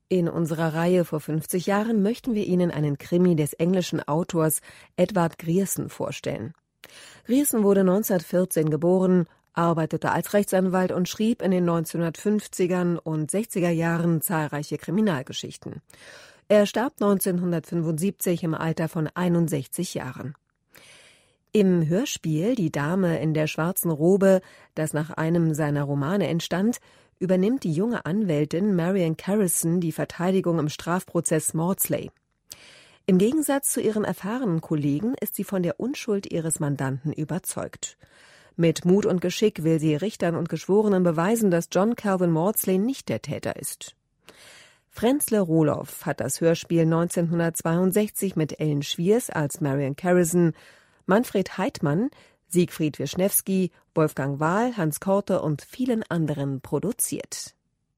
In unserer Reihe vor 50 Jahren möchten wir Ihnen einen Krimi des englischen Autors Edward Grierson vorstellen. Grierson wurde 1914 geboren, arbeitete als Rechtsanwalt und schrieb in den 1950er und 60er Jahren zahlreiche Kriminalgeschichten. Er starb 1975 im Alter von 61 Jahren. Im Hörspiel Die Dame in der schwarzen Robe, das nach einem seiner Romane entstand, übernimmt die junge Anwältin Marian Carrison die Verteidigung im Strafprozess Maudsley. Im Gegensatz zu ihren erfahrenen Kollegen ist sie von der Unschuld ihres Mandanten überzeugt. Mit Mut und Geschick will sie Richtern und Geschworenen beweisen, dass John Calvin Maudsley nicht der Täter ist. Frenzle Rohloff hat das Hörspiel 1962 mit Ellen Schwiers als Marian Carrison, Manfred Heidmann, Siegfried Wischnewski, Wolfgang Wahl, Hans Korte und vielen anderen produziert.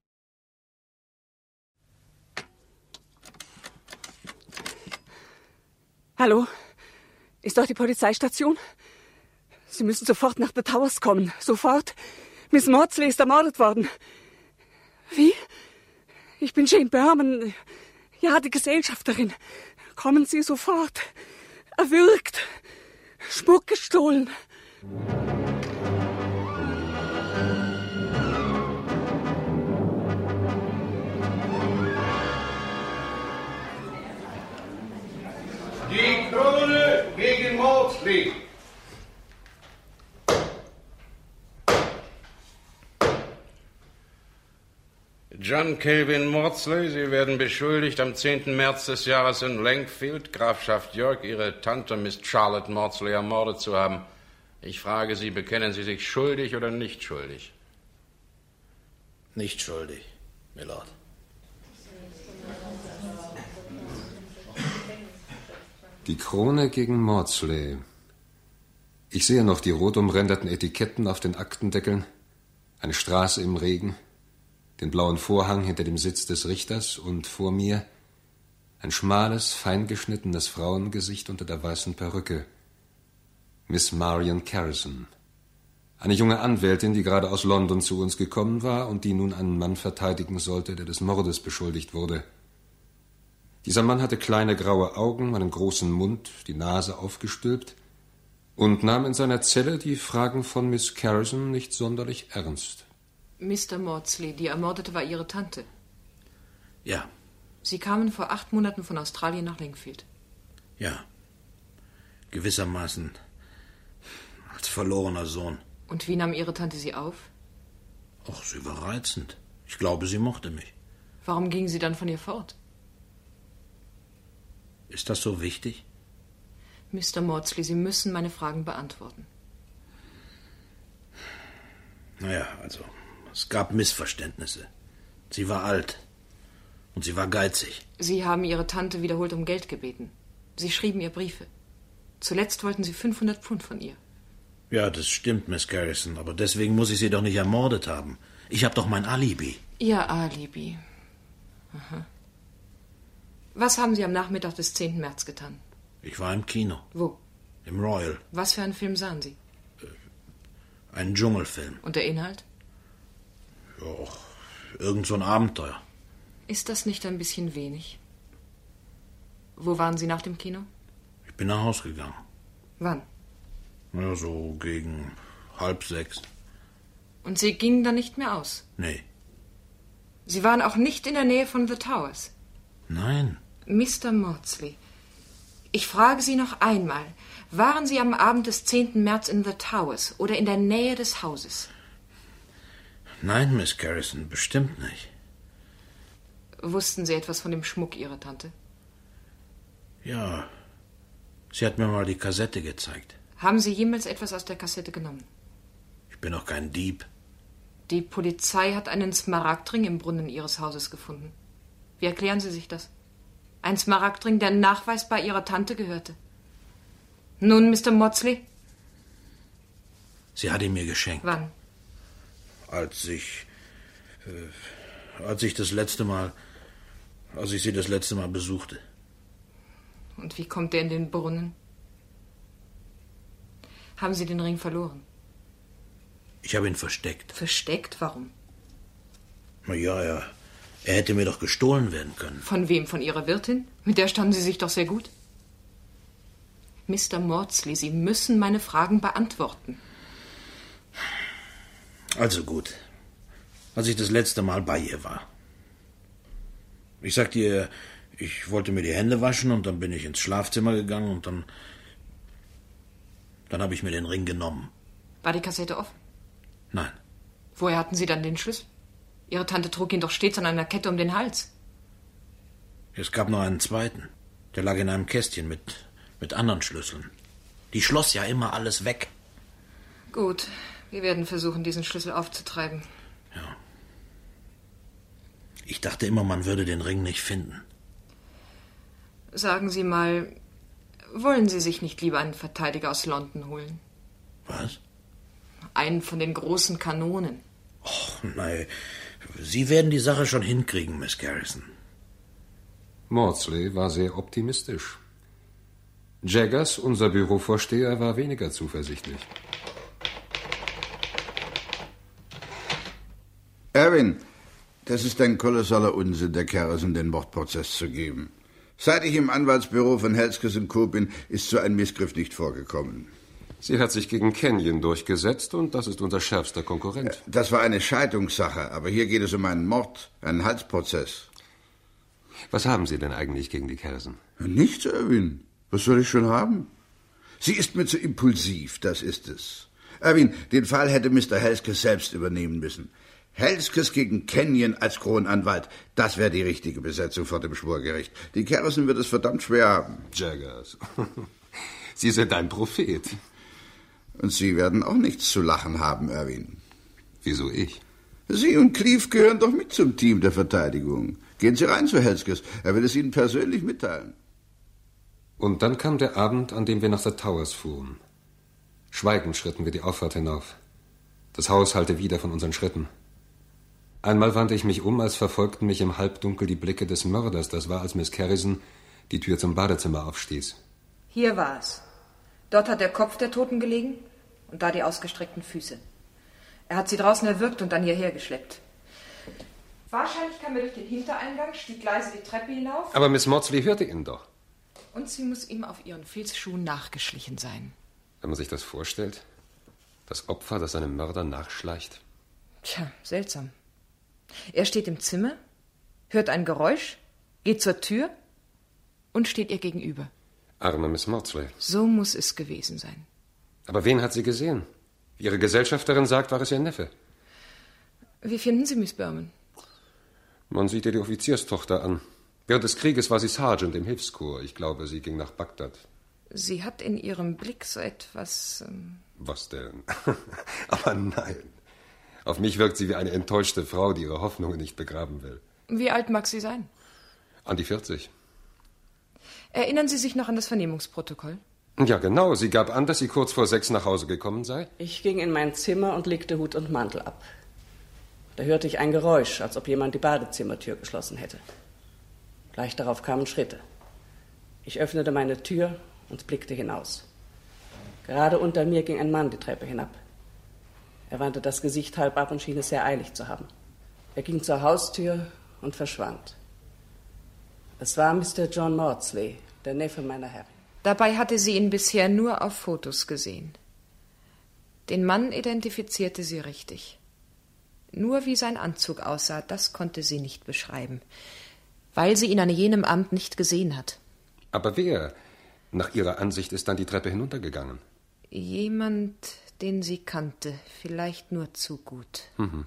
Hallo, ist doch die Polizeistation? Sie müssen sofort nach The Towers kommen, sofort. Miss Maudsley ist ermordet worden. Wie? Ich bin Jane Berman, ja, die Gesellschafterin. Kommen Sie sofort. Erwürgt. Schmuck gestohlen. Die Krone gegen Maudsley. John Calvin Maudsley, Sie werden beschuldigt, am 10. März des Jahres in Langfield, Grafschaft York, Ihre Tante Miss Charlotte Maudsley ermordet zu haben. Ich frage Sie, bekennen Sie sich schuldig oder nicht schuldig? Nicht schuldig, Milord. Die Krone gegen Maudsley. Ich sehe noch die rot umränderten Etiketten auf den Aktendeckeln, eine Straße im Regen, den blauen Vorhang hinter dem Sitz des Richters und vor mir ein schmales, feingeschnittenes Frauengesicht unter der weißen Perücke. Miss Marian Carrison. Eine junge Anwältin, die gerade aus London zu uns gekommen war und die nun einen Mann verteidigen sollte, der des Mordes beschuldigt wurde. Dieser Mann hatte kleine graue Augen, einen großen Mund, die Nase aufgestülpt und nahm in seiner Zelle die Fragen von Miss Carrison nicht sonderlich ernst. Mr. Maudsley, die Ermordete war Ihre Tante. Ja. Sie kamen vor 8 Monaten von Australien nach Langfield. Ja. Gewissermaßen als verlorener Sohn. Und wie nahm Ihre Tante Sie auf? Ach, sie war reizend. Ich glaube, sie mochte mich. Warum gingen Sie dann von ihr fort? Ist das so wichtig? Mr. Maudsley, Sie müssen meine Fragen beantworten. Naja, also, es gab Missverständnisse. Sie war alt. Und sie war geizig. Sie haben Ihre Tante wiederholt um Geld gebeten. Sie schrieben ihr Briefe. Zuletzt wollten Sie 500 Pfund von ihr. Ja, das stimmt, Miss Garrison. Aber deswegen muss ich sie doch nicht ermordet haben. Ich habe doch mein Alibi. Ihr Alibi. Aha. Was haben Sie am Nachmittag des 10. März getan? Ich war im Kino. Wo? Im Royal. Was für einen Film sahen Sie? Einen Dschungelfilm. Und der Inhalt? Ja, irgend so ein Abenteuer. Ist das nicht ein bisschen wenig? Wo waren Sie nach dem Kino? Ich bin nach Hause gegangen. Wann? Ja, so gegen 5:30. Und Sie gingen dann nicht mehr aus? Nee. Sie waren auch nicht in der Nähe von The Towers? Nein. Mr. Maudsley, ich frage Sie noch einmal. Waren Sie am Abend des 10. März in The Towers oder in der Nähe des Hauses? Nein, Miss Garrison, bestimmt nicht. Wussten Sie etwas von dem Schmuck Ihrer Tante? Ja. Sie hat mir mal die Kassette gezeigt. Haben Sie jemals etwas aus der Kassette genommen? Ich bin doch kein Dieb. Die Polizei hat einen Smaragdring im Brunnen Ihres Hauses gefunden. Wie erklären Sie sich das? Ein Smaragdring, der nachweisbar Ihrer Tante gehörte. Nun, Mr. Maudsley? Sie hat ihn mir geschenkt. Wann? Als ich sie das letzte Mal besuchte. Und wie kommt er in den Brunnen? Haben Sie den Ring verloren? Ich habe ihn versteckt. Versteckt? Warum? Na ja, Er hätte mir doch gestohlen werden können. Von wem? Von Ihrer Wirtin? Mit der standen Sie sich doch sehr gut. Mr. Maudsley, Sie müssen meine Fragen beantworten. Also gut. Als ich das letzte Mal bei ihr war. Ich sagte ihr, ich wollte mir die Hände waschen und dann bin ich ins Schlafzimmer gegangen und dann habe ich mir den Ring genommen. War die Kassette offen? Nein. Woher hatten Sie dann den Schlüssel? Ihre Tante trug ihn doch stets an einer Kette um den Hals. Es gab noch einen zweiten. Der lag in einem Kästchen mit anderen Schlüsseln. Die schloss ja immer alles weg. Gut, wir werden versuchen, diesen Schlüssel aufzutreiben. Ja. Ich dachte immer, man würde den Ring nicht finden. Sagen Sie mal, wollen Sie sich nicht lieber einen Verteidiger aus London holen? Was? Einen von den großen Kanonen. Och, nein. Sie werden die Sache schon hinkriegen, Miss Garrison. Maudsley war sehr optimistisch. Jaggers, unser Bürovorsteher, war weniger zuversichtlich. Erwin, das ist ein kolossaler Unsinn, der Garrison den Mordprozess zu geben. Seit ich im Anwaltsbüro von Helskes & Co. bin, ist so ein Missgriff nicht vorgekommen. Sie hat sich gegen Kenyon durchgesetzt und das ist unser schärfster Konkurrent. Das war eine Scheidungssache, aber hier geht es um einen Mord, einen Halsprozess. Was haben Sie denn eigentlich gegen die Garrison? Nichts, Erwin. Was soll ich schon haben? Sie ist mir zu impulsiv, das ist es. Erwin, den Fall hätte Mr. Helskes selbst übernehmen müssen. Helskes gegen Kenyon als Kronanwalt, das wäre die richtige Besetzung vor dem Schwurgericht. Die Garrison wird es verdammt schwer haben. Jaggers, Sie sind ein Prophet. Und Sie werden auch nichts zu lachen haben, Erwin. Wieso ich? Sie und Cleave gehören doch mit zum Team der Verteidigung. Gehen Sie rein zu Helskes, er will es Ihnen persönlich mitteilen. Und dann kam der Abend, an dem wir nach The Towers fuhren. Schweigend schritten wir die Auffahrt hinauf. Das Haus hallte wieder von unseren Schritten. Einmal wandte ich mich um, als verfolgten mich im Halbdunkel die Blicke des Mörders. Das war, als Miss Garrison die Tür zum Badezimmer aufstieß. Hier war es. Dort hat der Kopf der Toten gelegen und da die ausgestreckten Füße. Er hat sie draußen erwürgt und dann hierher geschleppt. Wahrscheinlich kam er durch den Hintereingang, stieg leise die Treppe hinauf. Aber Miss Maudsley hörte ihn doch. Und sie muss ihm auf ihren Filzschuhen nachgeschlichen sein. Wenn man sich das vorstellt, das Opfer, das seinem Mörder nachschleicht. Tja, seltsam. Er steht im Zimmer, hört ein Geräusch, geht zur Tür und steht ihr gegenüber. Arme Miss Maudsley. So muss es gewesen sein. Aber wen hat sie gesehen? Wie ihre Gesellschafterin sagt, war es ihr Neffe. Wie finden Sie Miss Berman? Man sieht ihr die Offizierstochter an. Während des Krieges war sie Sergeant im Hilfskorps. Ich glaube, sie ging nach Bagdad. Sie hat in ihrem Blick so etwas... Was denn? Aber nein. Auf mich wirkt sie wie eine enttäuschte Frau, die ihre Hoffnungen nicht begraben will. Wie alt mag sie sein? An die 40. Erinnern Sie sich noch an das Vernehmungsprotokoll? Ja, genau. Sie gab an, dass sie kurz vor 6 nach Hause gekommen sei. Ich ging in mein Zimmer und legte Hut und Mantel ab. Da hörte ich ein Geräusch, als ob jemand die Badezimmertür geschlossen hätte. Gleich darauf kamen Schritte. Ich öffnete meine Tür und blickte hinaus. Gerade unter mir ging ein Mann die Treppe hinab. Er wandte das Gesicht halb ab und schien es sehr eilig zu haben. Er ging zur Haustür und verschwand. Es war Mr. John Maudsley, der Neffe meiner Herrin. Dabei hatte sie ihn bisher nur auf Fotos gesehen. Den Mann identifizierte sie richtig. Nur wie sein Anzug aussah, das konnte sie nicht beschreiben, weil sie ihn an jenem Abend nicht gesehen hat. Aber wer, nach ihrer Ansicht, ist dann die Treppe hinuntergegangen? Jemand, den sie kannte, vielleicht nur zu gut.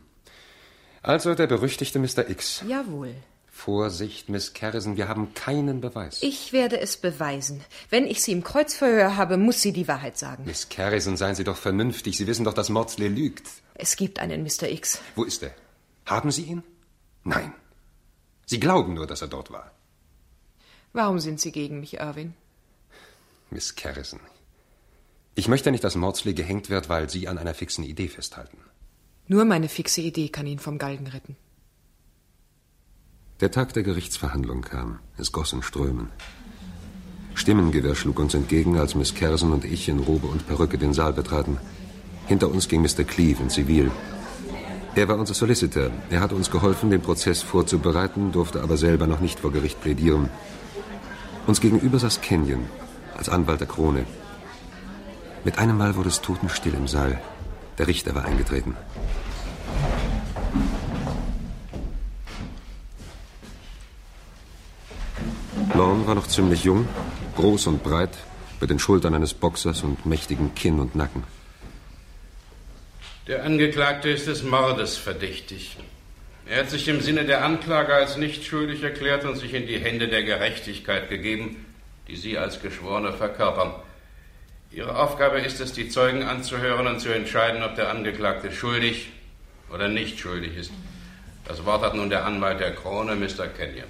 Also der berüchtigte Mr. X. Jawohl. Vorsicht, Miss Garrison, wir haben keinen Beweis. Ich werde es beweisen. Wenn ich sie im Kreuzverhör habe, muss sie die Wahrheit sagen. Miss Garrison, seien Sie doch vernünftig. Sie wissen doch, dass Maudsley lügt. Es gibt einen Mr. X. Wo ist er? Haben Sie ihn? Nein. Sie glauben nur, dass er dort war. Warum sind Sie gegen mich, Irwin? Miss Garrison, ich möchte nicht, dass Maudsley gehängt wird, weil Sie an einer fixen Idee festhalten. Nur meine fixe Idee kann ihn vom Galgen retten. Der Tag der Gerichtsverhandlung kam. Es goss in Strömen. Stimmengewirr schlug uns entgegen, als Miss Garrison und ich in Robe und Perücke den Saal betraten. Hinter uns ging Mr. Cleave in Zivil. Er war unser Solicitor. Er hat uns geholfen, den Prozess vorzubereiten, durfte aber selber noch nicht vor Gericht plädieren. Uns gegenüber saß Kenyon, als Anwalt der Krone. Mit einem Mal wurde es totenstill im Saal. Der Richter war eingetreten. Lorne war noch ziemlich jung, groß und breit, mit den Schultern eines Boxers und mächtigen Kinn und Nacken. Der Angeklagte ist des Mordes verdächtig. Er hat sich im Sinne der Anklage als nicht schuldig erklärt und sich in die Hände der Gerechtigkeit gegeben, die Sie als Geschworene verkörpern. Ihre Aufgabe ist es, die Zeugen anzuhören und zu entscheiden, ob der Angeklagte schuldig oder nicht schuldig ist. Das Wort hat nun der Anwalt der Krone, Mr. Kenyon.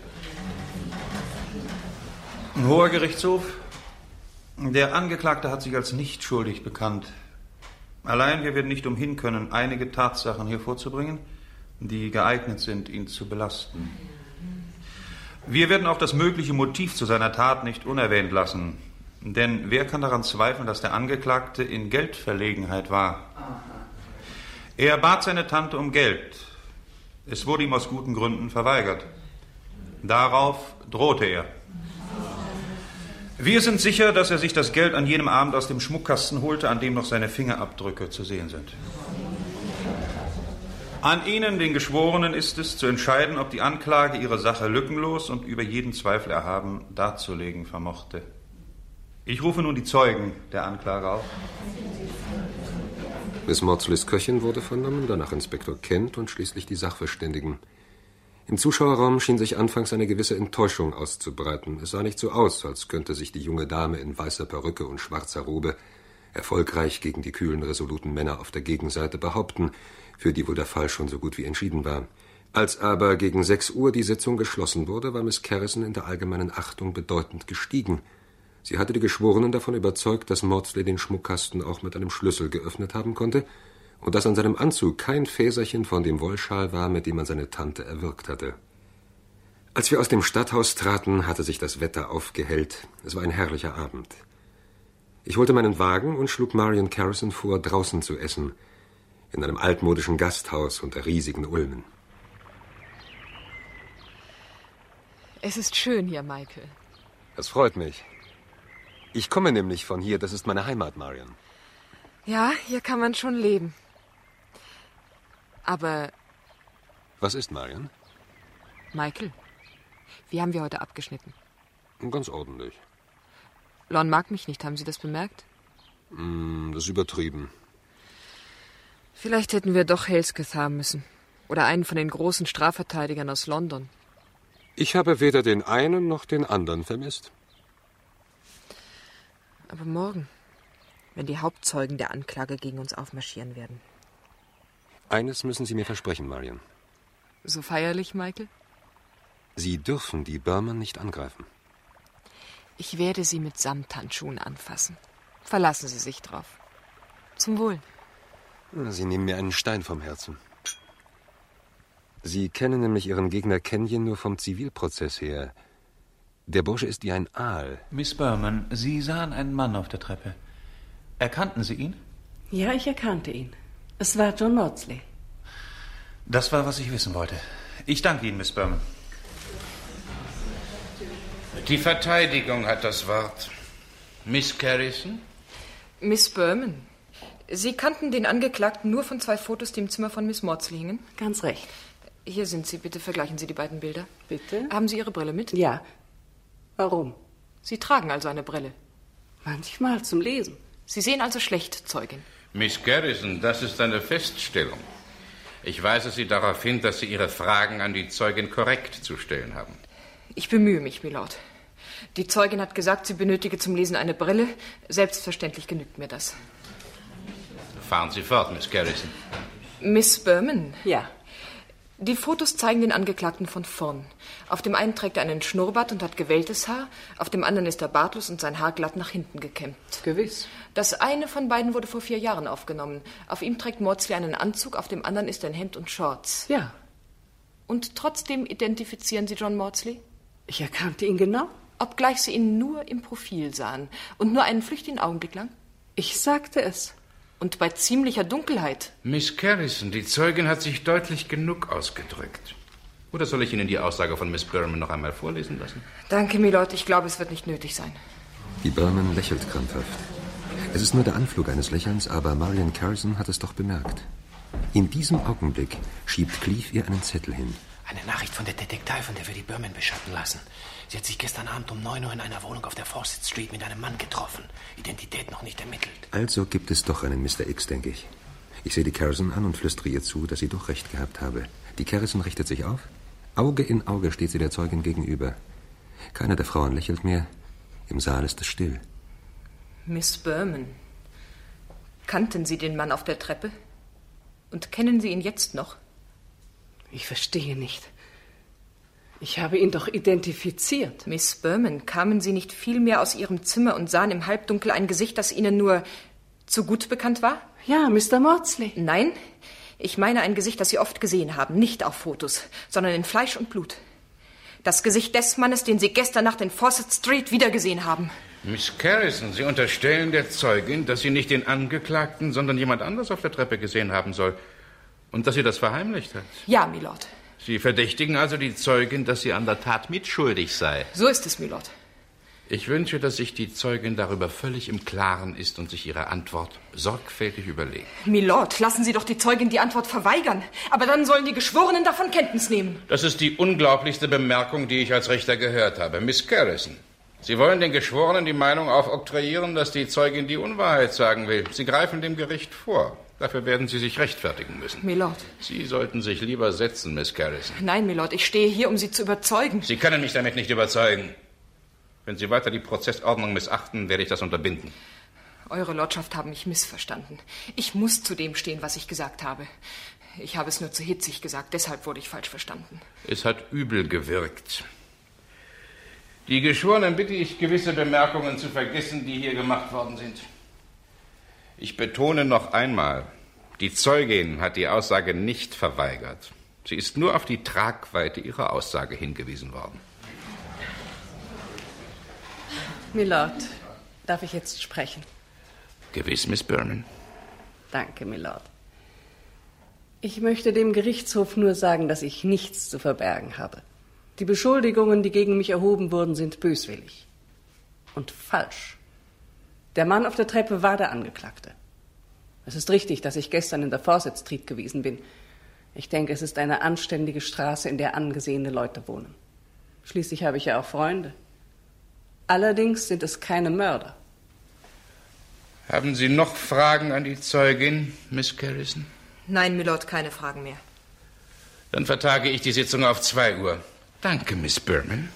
Hoher Gerichtshof, der Angeklagte hat sich als nicht schuldig bekannt. Allein wir werden nicht umhin können, einige Tatsachen hier vorzubringen, die geeignet sind, ihn zu belasten. Wir werden auch das mögliche Motiv zu seiner Tat nicht unerwähnt lassen. Denn wer kann daran zweifeln, dass der Angeklagte in Geldverlegenheit war? Er bat seine Tante um Geld. Es wurde ihm aus guten Gründen verweigert. Darauf drohte er. Wir sind sicher, dass er sich das Geld an jenem Abend aus dem Schmuckkasten holte, an dem noch seine Fingerabdrücke zu sehen sind. An Ihnen, den Geschworenen, ist es, zu entscheiden, ob die Anklage ihre Sache lückenlos und über jeden Zweifel erhaben darzulegen vermochte. Ich rufe nun die Zeugen der Anklage auf. Miss Maudsleys Köchin wurde vernommen, danach Inspektor Kent und schließlich die Sachverständigen. Im Zuschauerraum schien sich anfangs eine gewisse Enttäuschung auszubreiten. Es sah nicht so aus, als könnte sich die junge Dame in weißer Perücke und schwarzer Robe erfolgreich gegen die kühlen, resoluten Männer auf der Gegenseite behaupten, für die wohl der Fall schon so gut wie entschieden war. Als aber gegen 6 Uhr die Sitzung geschlossen wurde, war Miss Kerrison in der allgemeinen Achtung bedeutend gestiegen. Sie hatte die Geschworenen davon überzeugt, dass Maudsley den Schmuckkasten auch mit einem Schlüssel geöffnet haben konnte und dass an seinem Anzug kein Fäserchen von dem Wollschal war, mit dem man seine Tante erwürgt hatte. Als wir aus dem Stadthaus traten, hatte sich das Wetter aufgehellt. Es war ein herrlicher Abend. Ich holte meinen Wagen und schlug Marion Kerrison vor, draußen zu essen, in einem altmodischen Gasthaus unter riesigen Ulmen. Es ist schön hier, Michael. Das freut mich. Ich komme nämlich von hier, das ist meine Heimat, Marion. Ja, hier kann man schon leben. Aber... Was ist, Marion? Michael, wie haben wir heute abgeschnitten? Ganz ordentlich. Lorne mag mich nicht, haben Sie das bemerkt? Das ist übertrieben. Vielleicht hätten wir doch Halsketh haben müssen. Oder einen von den großen Strafverteidigern aus London. Ich habe weder den einen noch den anderen vermisst. Aber morgen, wenn die Hauptzeugen der Anklage gegen uns aufmarschieren werden. Eines müssen Sie mir versprechen, Marion. So feierlich, Michael? Sie dürfen die Berman nicht angreifen. Ich werde Sie mit Samthandschuhen anfassen. Verlassen Sie sich drauf. Zum Wohl. Sie nehmen mir einen Stein vom Herzen. Sie kennen nämlich Ihren Gegner Kenyon nur vom Zivilprozess her. Der Bursche ist wie ein Aal. Miss Berman, Sie sahen einen Mann auf der Treppe. Erkannten Sie ihn? Ja, ich erkannte ihn. Es war John Maudsley. Das war, was ich wissen wollte. Ich danke Ihnen, Miss Berman. Die Verteidigung hat das Wort. Miss Kerrison? Miss Berman, Sie kannten den Angeklagten nur von 2 Fotos, die im Zimmer von Miss Maudsley hingen? Ganz recht. Hier sind sie. Bitte vergleichen Sie die beiden Bilder. Bitte? Haben Sie Ihre Brille mit? Ja. Warum? Sie tragen also eine Brille. Manchmal zum Lesen. Sie sehen also schlecht, Zeugin. Miss Kerrison, das ist eine Feststellung. Ich weise Sie darauf hin, dass Sie Ihre Fragen an die Zeugin korrekt zu stellen haben. Ich bemühe mich, Milord. Die Zeugin hat gesagt, sie benötige zum Lesen eine Brille. Selbstverständlich genügt mir das. Fahren Sie fort, Miss Kerrison. Miss Berman? Ja. Die Fotos zeigen den Angeklagten von vorn. Auf dem einen trägt er einen Schnurrbart und hat gewelltes Haar, auf dem anderen ist er bartlos und sein Haar glatt nach hinten gekämmt. Gewiss. Das eine von beiden wurde vor 4 Jahren aufgenommen. Auf ihm trägt Maudsley einen Anzug, auf dem anderen ist ein Hemd und Shorts. Ja. Und trotzdem identifizieren Sie John Maudsley? Ich erkannte ihn genau. Obgleich Sie ihn nur im Profil sahen und nur einen flüchtigen Augenblick lang? Ich sagte es. Und bei ziemlicher Dunkelheit. Miss Carrison, die Zeugin hat sich deutlich genug ausgedrückt. Oder soll ich Ihnen die Aussage von Miss Berman noch einmal vorlesen lassen? Danke, Milord. Ich glaube, es wird nicht nötig sein. Die Berman lächelt krampfhaft. Es ist nur der Anflug eines Lächelns, aber Marian Carrison hat es doch bemerkt. In diesem Augenblick schiebt Cleave ihr einen Zettel hin. Eine Nachricht von der Detektei, von der wir die Berman beschatten lassen. Sie hat sich gestern Abend um 9 Uhr in einer Wohnung auf der Fawcett Street mit einem Mann getroffen. Identität noch nicht ermittelt. Also gibt es doch einen Mr. X, denke ich. Ich sehe die Carrison an und flüstere ihr zu, dass sie doch recht gehabt habe. Die Carrison richtet sich auf. Auge in Auge steht sie der Zeugin gegenüber. Keine der Frauen lächelt mehr. Im Saal ist es still. Miss Berman, kannten Sie den Mann auf der Treppe? Und kennen Sie ihn jetzt noch? Ich verstehe nicht. Ich habe ihn doch identifiziert. Miss Berman, kamen Sie nicht vielmehr aus Ihrem Zimmer und sahen im Halbdunkel ein Gesicht, das Ihnen nur zu gut bekannt war? Ja, Mr. Maudsley. Nein, ich meine ein Gesicht, das Sie oft gesehen haben. Nicht auf Fotos, sondern in Fleisch und Blut. Das Gesicht des Mannes, den Sie gestern Nacht in Fawcett Street wiedergesehen haben. Miss Carrison, Sie unterstellen der Zeugin, dass sie nicht den Angeklagten, sondern jemand anderes auf der Treppe gesehen haben soll. Und dass sie das verheimlicht hat. Ja, Milord. Sie verdächtigen also die Zeugin, dass sie an der Tat mitschuldig sei. So ist es, Milord. Ich wünsche, dass sich die Zeugin darüber völlig im Klaren ist und sich ihre Antwort sorgfältig überlegt. Milord, lassen Sie doch die Zeugin die Antwort verweigern. Aber dann sollen die Geschworenen davon Kenntnis nehmen. Das ist die unglaublichste Bemerkung, die ich als Richter gehört habe. Miss Carrison, Sie wollen den Geschworenen die Meinung aufoktroyieren, dass die Zeugin die Unwahrheit sagen will. Sie greifen dem Gericht vor. Dafür werden Sie sich rechtfertigen müssen. Milord. Sie sollten sich lieber setzen, Miss Carrison. Nein, Milord, ich stehe hier, um Sie zu überzeugen. Sie können mich damit nicht überzeugen. Wenn Sie weiter die Prozessordnung missachten, werde ich das unterbinden. Eure Lordschaft haben mich missverstanden. Ich muss zu dem stehen, was ich gesagt habe. Ich habe es nur zu hitzig gesagt, deshalb wurde ich falsch verstanden. Es hat übel gewirkt. Die Geschworenen bitte ich, gewisse Bemerkungen zu vergessen, die hier gemacht worden sind. Ich betone noch einmal, die Zeugin hat die Aussage nicht verweigert. Sie ist nur auf die Tragweite ihrer Aussage hingewiesen worden. Milord, darf ich jetzt sprechen? Gewiss, Miss Berman. Danke, Milord. Ich möchte dem Gerichtshof nur sagen, dass ich nichts zu verbergen habe. Die Beschuldigungen, die gegen mich erhoben wurden, sind böswillig und falsch. Der Mann auf der Treppe war der Angeklagte. Es ist richtig, dass ich gestern in der Fawcett Street gewesen bin. Ich denke, es ist eine anständige Straße, in der angesehene Leute wohnen. Schließlich habe ich ja auch Freunde. Allerdings sind es keine Mörder. Haben Sie noch Fragen an die Zeugin, Miss Carrison? Nein, Milord, keine Fragen mehr. Dann vertage ich die Sitzung auf 2 Uhr. Danke, Miss Berman.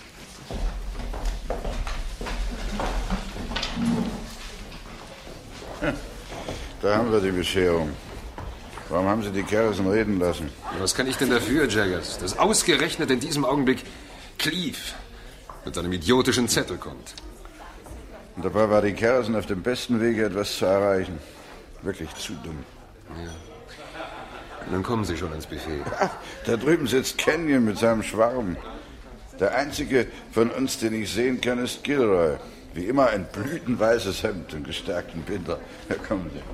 Da haben wir die Bescherung. Warum haben Sie die Carrison reden lassen? Was kann ich denn dafür, Jaggers? Dass ausgerechnet in diesem Augenblick Cleave mit einem idiotischen Zettel kommt. Und dabei war die Carrison auf dem besten Wege, etwas zu erreichen. Wirklich zu dumm. Ja. Dann kommen Sie schon ans Buffet. Da drüben sitzt Kenyon mit seinem Schwarm. Der einzige von uns, den ich sehen kann, ist Gilroy. Wie immer ein blütenweißes Hemd und gestärkten Binder. Da kommen Sie.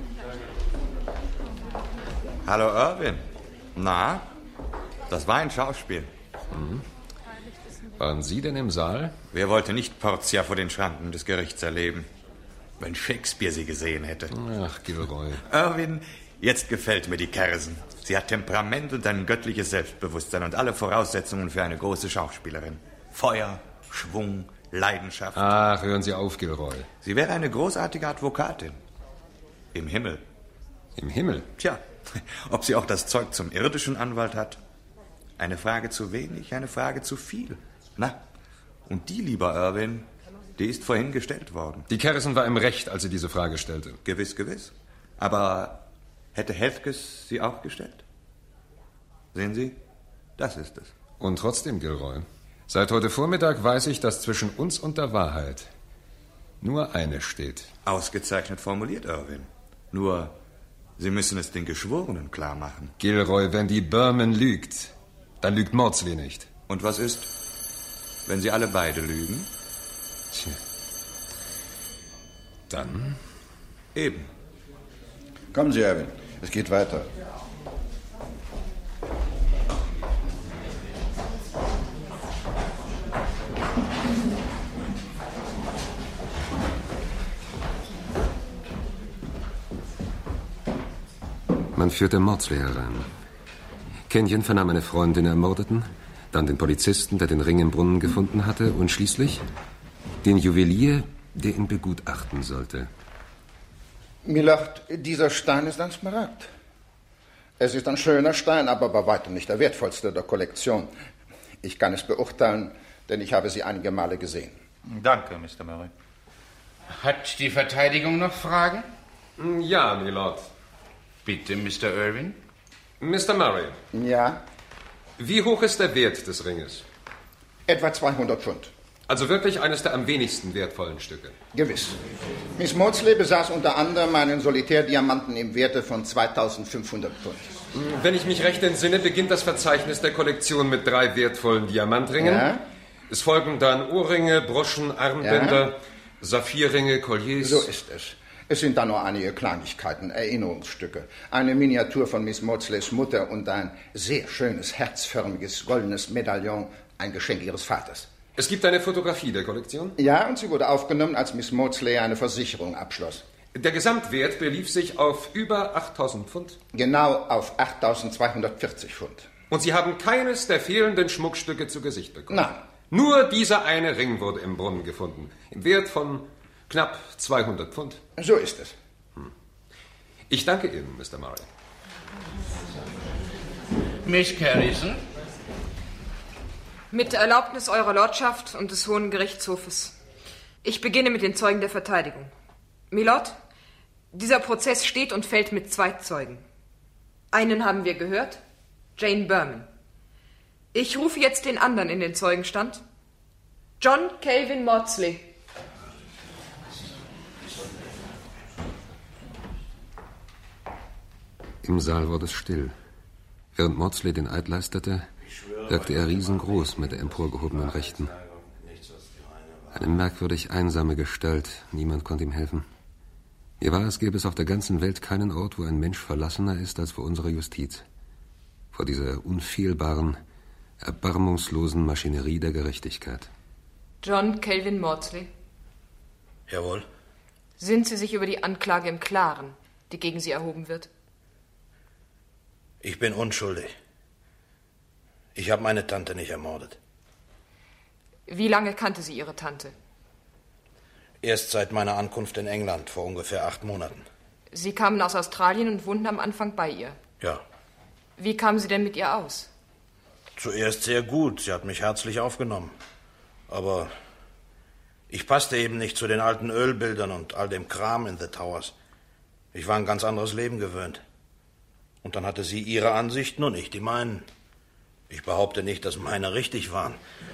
Hallo, Irwin. Na, das war ein Schauspiel. Mhm. Waren Sie denn im Saal? Wer wollte nicht Portia vor den Schranken des Gerichts erleben? Wenn Shakespeare sie gesehen hätte. Ach, Gilroy. Irwin, jetzt gefällt mir die Carrison. Sie hat Temperament und ein göttliches Selbstbewusstsein und alle Voraussetzungen für eine große Schauspielerin. Feuer, Schwung, Leidenschaft. Ach, hören Sie auf, Gilroy. Sie wäre eine großartige Advokatin. Im Himmel. Im Himmel? Tja, ob sie auch das Zeug zum irdischen Anwalt hat? Eine Frage zu wenig, eine Frage zu viel. Na, und die, lieber Irwin, die ist vorhin gestellt worden. Die Carrison war im Recht, als sie diese Frage stellte. Gewiss, gewiss. Aber hätte Helfkes sie auch gestellt? Sehen Sie, das ist es. Und trotzdem, Gilroy, seit heute Vormittag weiß ich, dass zwischen uns und der Wahrheit nur eine steht. Ausgezeichnet formuliert, Irwin. Nur, Sie müssen es den Geschworenen klar machen. Gilroy, wenn die Berman lügt, dann lügt Maudsley nicht. Und was ist, wenn Sie alle beide lügen? Tja. Dann? Eben. Kommen Sie, Erwin. Es geht weiter. Man führte Maudsley herein. Kenyon vernahm eine Freundin Ermordeten, dann den Polizisten, der den Ring im Brunnen gefunden hatte, und schließlich den Juwelier, der ihn begutachten sollte. Milord, dieser Stein ist ein Smaragd. Es ist ein schöner Stein, aber bei weitem nicht der wertvollste der Kollektion. Ich kann es beurteilen, denn ich habe sie einige Male gesehen. Danke, Mr. Murray. Hat die Verteidigung noch Fragen? Ja, Milord. Bitte, Mr. Irwin. Mr. Murray. Ja? Wie hoch ist der Wert des Ringes? Etwa 200 Pfund. Also wirklich eines der am wenigsten wertvollen Stücke? Gewiss. Miss Maudsley besaß unter anderem einen Solitärdiamanten im Werte von 2500 Pfund. Wenn ich mich recht entsinne, beginnt das Verzeichnis der Kollektion mit 3 wertvollen Diamantringen. Ja? Es folgen dann Ohrringe, Broschen, Armbänder, ja? Saphirringe, Colliers. So ist es. Es sind da nur einige Kleinigkeiten, Erinnerungsstücke. Eine Miniatur von Miss Maudsleys Mutter und ein sehr schönes, herzförmiges, goldenes Medaillon, ein Geschenk ihres Vaters. Es gibt eine Fotografie der Kollektion? Ja, und sie wurde aufgenommen, als Miss Maudsley eine Versicherung abschloss. Der Gesamtwert belief sich auf über 8.000 Pfund? Genau auf 8.240 Pfund. Und Sie haben keines der fehlenden Schmuckstücke zu Gesicht bekommen? Nein. Nur dieser eine Ring wurde im Brunnen gefunden, im Wert von knapp 200 Pfund. So ist es. Ich danke Ihnen, Mr. Murray. Miss Carrison? Mit Erlaubnis Eurer Lordschaft und des Hohen Gerichtshofes. Ich beginne mit den Zeugen der Verteidigung. Milord, dieser Prozess steht und fällt mit 2 Zeugen. Einen haben wir gehört, Jane Berman. Ich rufe jetzt den anderen in den Zeugenstand. John Calvin Maudsley. Im Saal wurde es still. Während Maudsley den Eid leistete, wirkte er riesengroß mit der emporgehobenen Rechten. Eine merkwürdig einsame Gestalt, niemand konnte ihm helfen. Mir war, es gäbe es auf der ganzen Welt keinen Ort, wo ein Mensch verlassener ist als vor unserer Justiz. Vor dieser unfehlbaren, erbarmungslosen Maschinerie der Gerechtigkeit. John Calvin Maudsley. Jawohl. Sind Sie sich über die Anklage im Klaren, die gegen Sie erhoben wird? Ich bin unschuldig. Ich habe meine Tante nicht ermordet. Wie lange kannte sie Ihre Tante? Erst seit meiner Ankunft in England, vor ungefähr 8 Monaten. Sie kamen aus Australien und wohnten am Anfang bei ihr? Ja. Wie kamen Sie denn mit ihr aus? Zuerst sehr gut. Sie hat mich herzlich aufgenommen. Aber ich passte eben nicht zu den alten Ölbildern und all dem Kram in The Towers. Ich war ein ganz anderes Leben gewöhnt. Und dann hatte sie ihre Ansichten und ich die meinen. Ich behaupte nicht, dass meine richtig waren.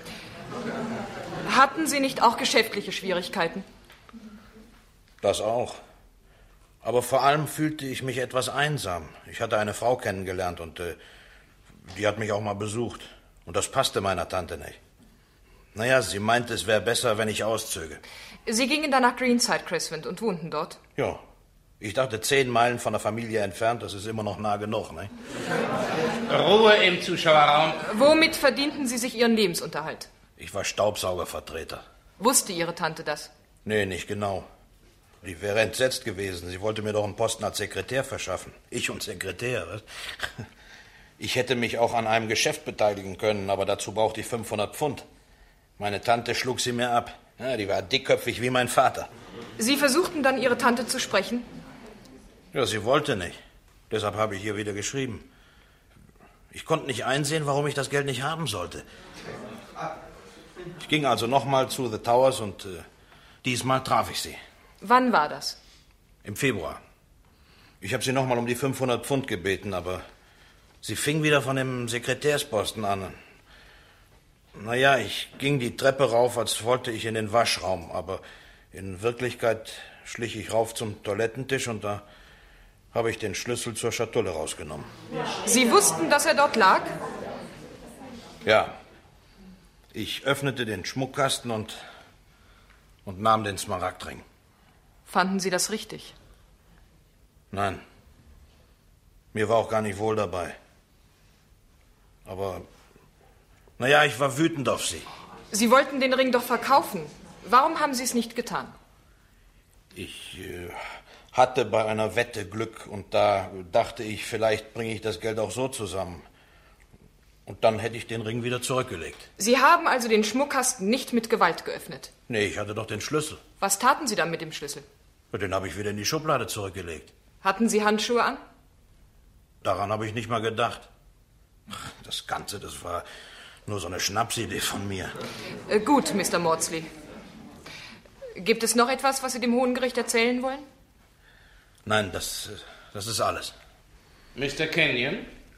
Hatten Sie nicht auch geschäftliche Schwierigkeiten? Das auch. Aber vor allem fühlte ich mich etwas einsam. Ich hatte eine Frau kennengelernt und die hat mich auch mal besucht. Und das passte meiner Tante nicht. Naja, sie meinte, es wäre besser, wenn ich auszöge. Sie gingen dann nach Greenside Crescent und wohnten dort? Ja. Ich dachte, 10 Meilen von der Familie entfernt, das ist immer noch nah genug, ne? Ruhe im Zuschauerraum. Womit verdienten Sie sich Ihren Lebensunterhalt? Ich war Staubsaugervertreter. Wusste Ihre Tante das? Nee, nicht genau. Die wäre entsetzt gewesen. Sie wollte mir doch einen Posten als Sekretär verschaffen. Ich und Sekretär, was? Ich hätte mich auch an einem Geschäft beteiligen können, aber dazu brauchte ich 500 Pfund. Meine Tante schlug sie mir ab. Ja, die war dickköpfig wie mein Vater. Sie versuchten dann, Ihre Tante zu sprechen? Ja, sie wollte nicht. Deshalb habe ich ihr wieder geschrieben. Ich konnte nicht einsehen, warum ich das Geld nicht haben sollte. Ich ging also nochmal zu The Towers und diesmal traf ich sie. Wann war das? Im Februar. Ich habe sie nochmal um die 500 Pfund gebeten, aber sie fing wieder von dem Sekretärsposten an. Naja, ich ging die Treppe rauf, als wollte ich in den Waschraum, aber in Wirklichkeit schlich ich rauf zum Toilettentisch und da habe ich den Schlüssel zur Schatulle rausgenommen. Sie wussten, dass er dort lag? Ja. Ich öffnete den Schmuckkasten und nahm den Smaragdring. Fanden Sie das richtig? Nein. Mir war auch gar nicht wohl dabei. Aber, naja, ich war wütend auf Sie. Sie wollten den Ring doch verkaufen. Warum haben Sie es nicht getan? Ich hatte bei einer Wette Glück und da dachte ich, vielleicht bringe ich das Geld auch so zusammen. Und dann hätte ich den Ring wieder zurückgelegt. Sie haben also den Schmuckkasten nicht mit Gewalt geöffnet? Nee, ich hatte doch den Schlüssel. Was taten Sie dann mit dem Schlüssel? Den habe ich wieder in die Schublade zurückgelegt. Hatten Sie Handschuhe an? Daran habe ich nicht mal gedacht. Das Ganze, das war nur so eine Schnapsidee von mir. Gut, Mr. Maudsley. Gibt es noch etwas, was Sie dem Hohen Gericht erzählen wollen? Nein, das ist alles. Mr. Kenyon?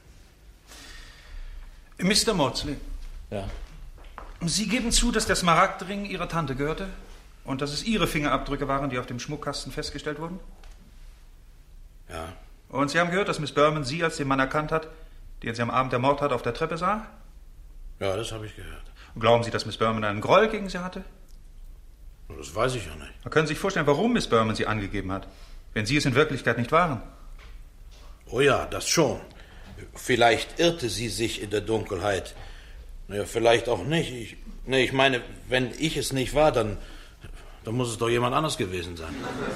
Mr. Maudsley. Ja? Sie geben zu, dass der Smaragdring Ihrer Tante gehörte und dass es Ihre Fingerabdrücke waren, die auf dem Schmuckkasten festgestellt wurden? Ja. Und Sie haben gehört, dass Miss Berman Sie als den Mann erkannt hat, den sie am Abend der Mordtat auf der Treppe sah? Ja, das habe ich gehört. Und glauben Sie, dass Miss Berman einen Groll gegen Sie hatte? Das weiß ich ja nicht. Man können Sie sich vorstellen, warum Miss Berman Sie angegeben hat, wenn Sie es in Wirklichkeit nicht waren. Oh ja, das schon. Vielleicht irrte sie sich in der Dunkelheit. Naja, vielleicht auch nicht. Ich meine, wenn ich es nicht war, dann muss es doch jemand anders gewesen sein.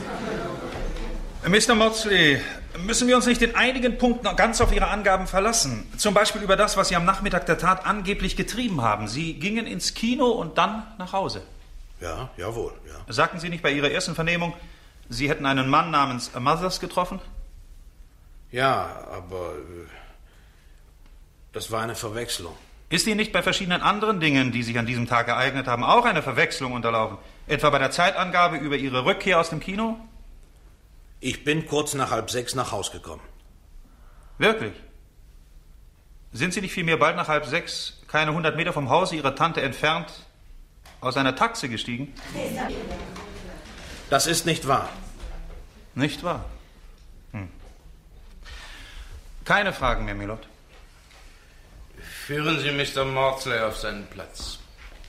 Mr. Maudsley, müssen wir uns nicht in einigen Punkten ganz auf Ihre Angaben verlassen? Zum Beispiel über das, was Sie am Nachmittag der Tat angeblich getrieben haben. Sie gingen ins Kino und dann nach Hause. Ja, jawohl, ja. Sagten Sie nicht bei Ihrer ersten Vernehmung, Sie hätten einen Mann namens Mothers getroffen? Ja, aber das war eine Verwechslung. Ist Ihnen nicht bei verschiedenen anderen Dingen, die sich an diesem Tag ereignet haben, auch eine Verwechslung unterlaufen? Etwa bei der Zeitangabe über Ihre Rückkehr aus dem Kino? Ich bin kurz nach 5:30 nach Haus gekommen. Wirklich? Sind Sie nicht vielmehr bald nach 5:30, keine 100 Meter vom Hause Ihrer Tante entfernt, aus einer Taxe gestiegen? Das ist nicht wahr. Nicht wahr? Keine Fragen mehr, Milord. Führen Sie Mr. Maudsley auf seinen Platz.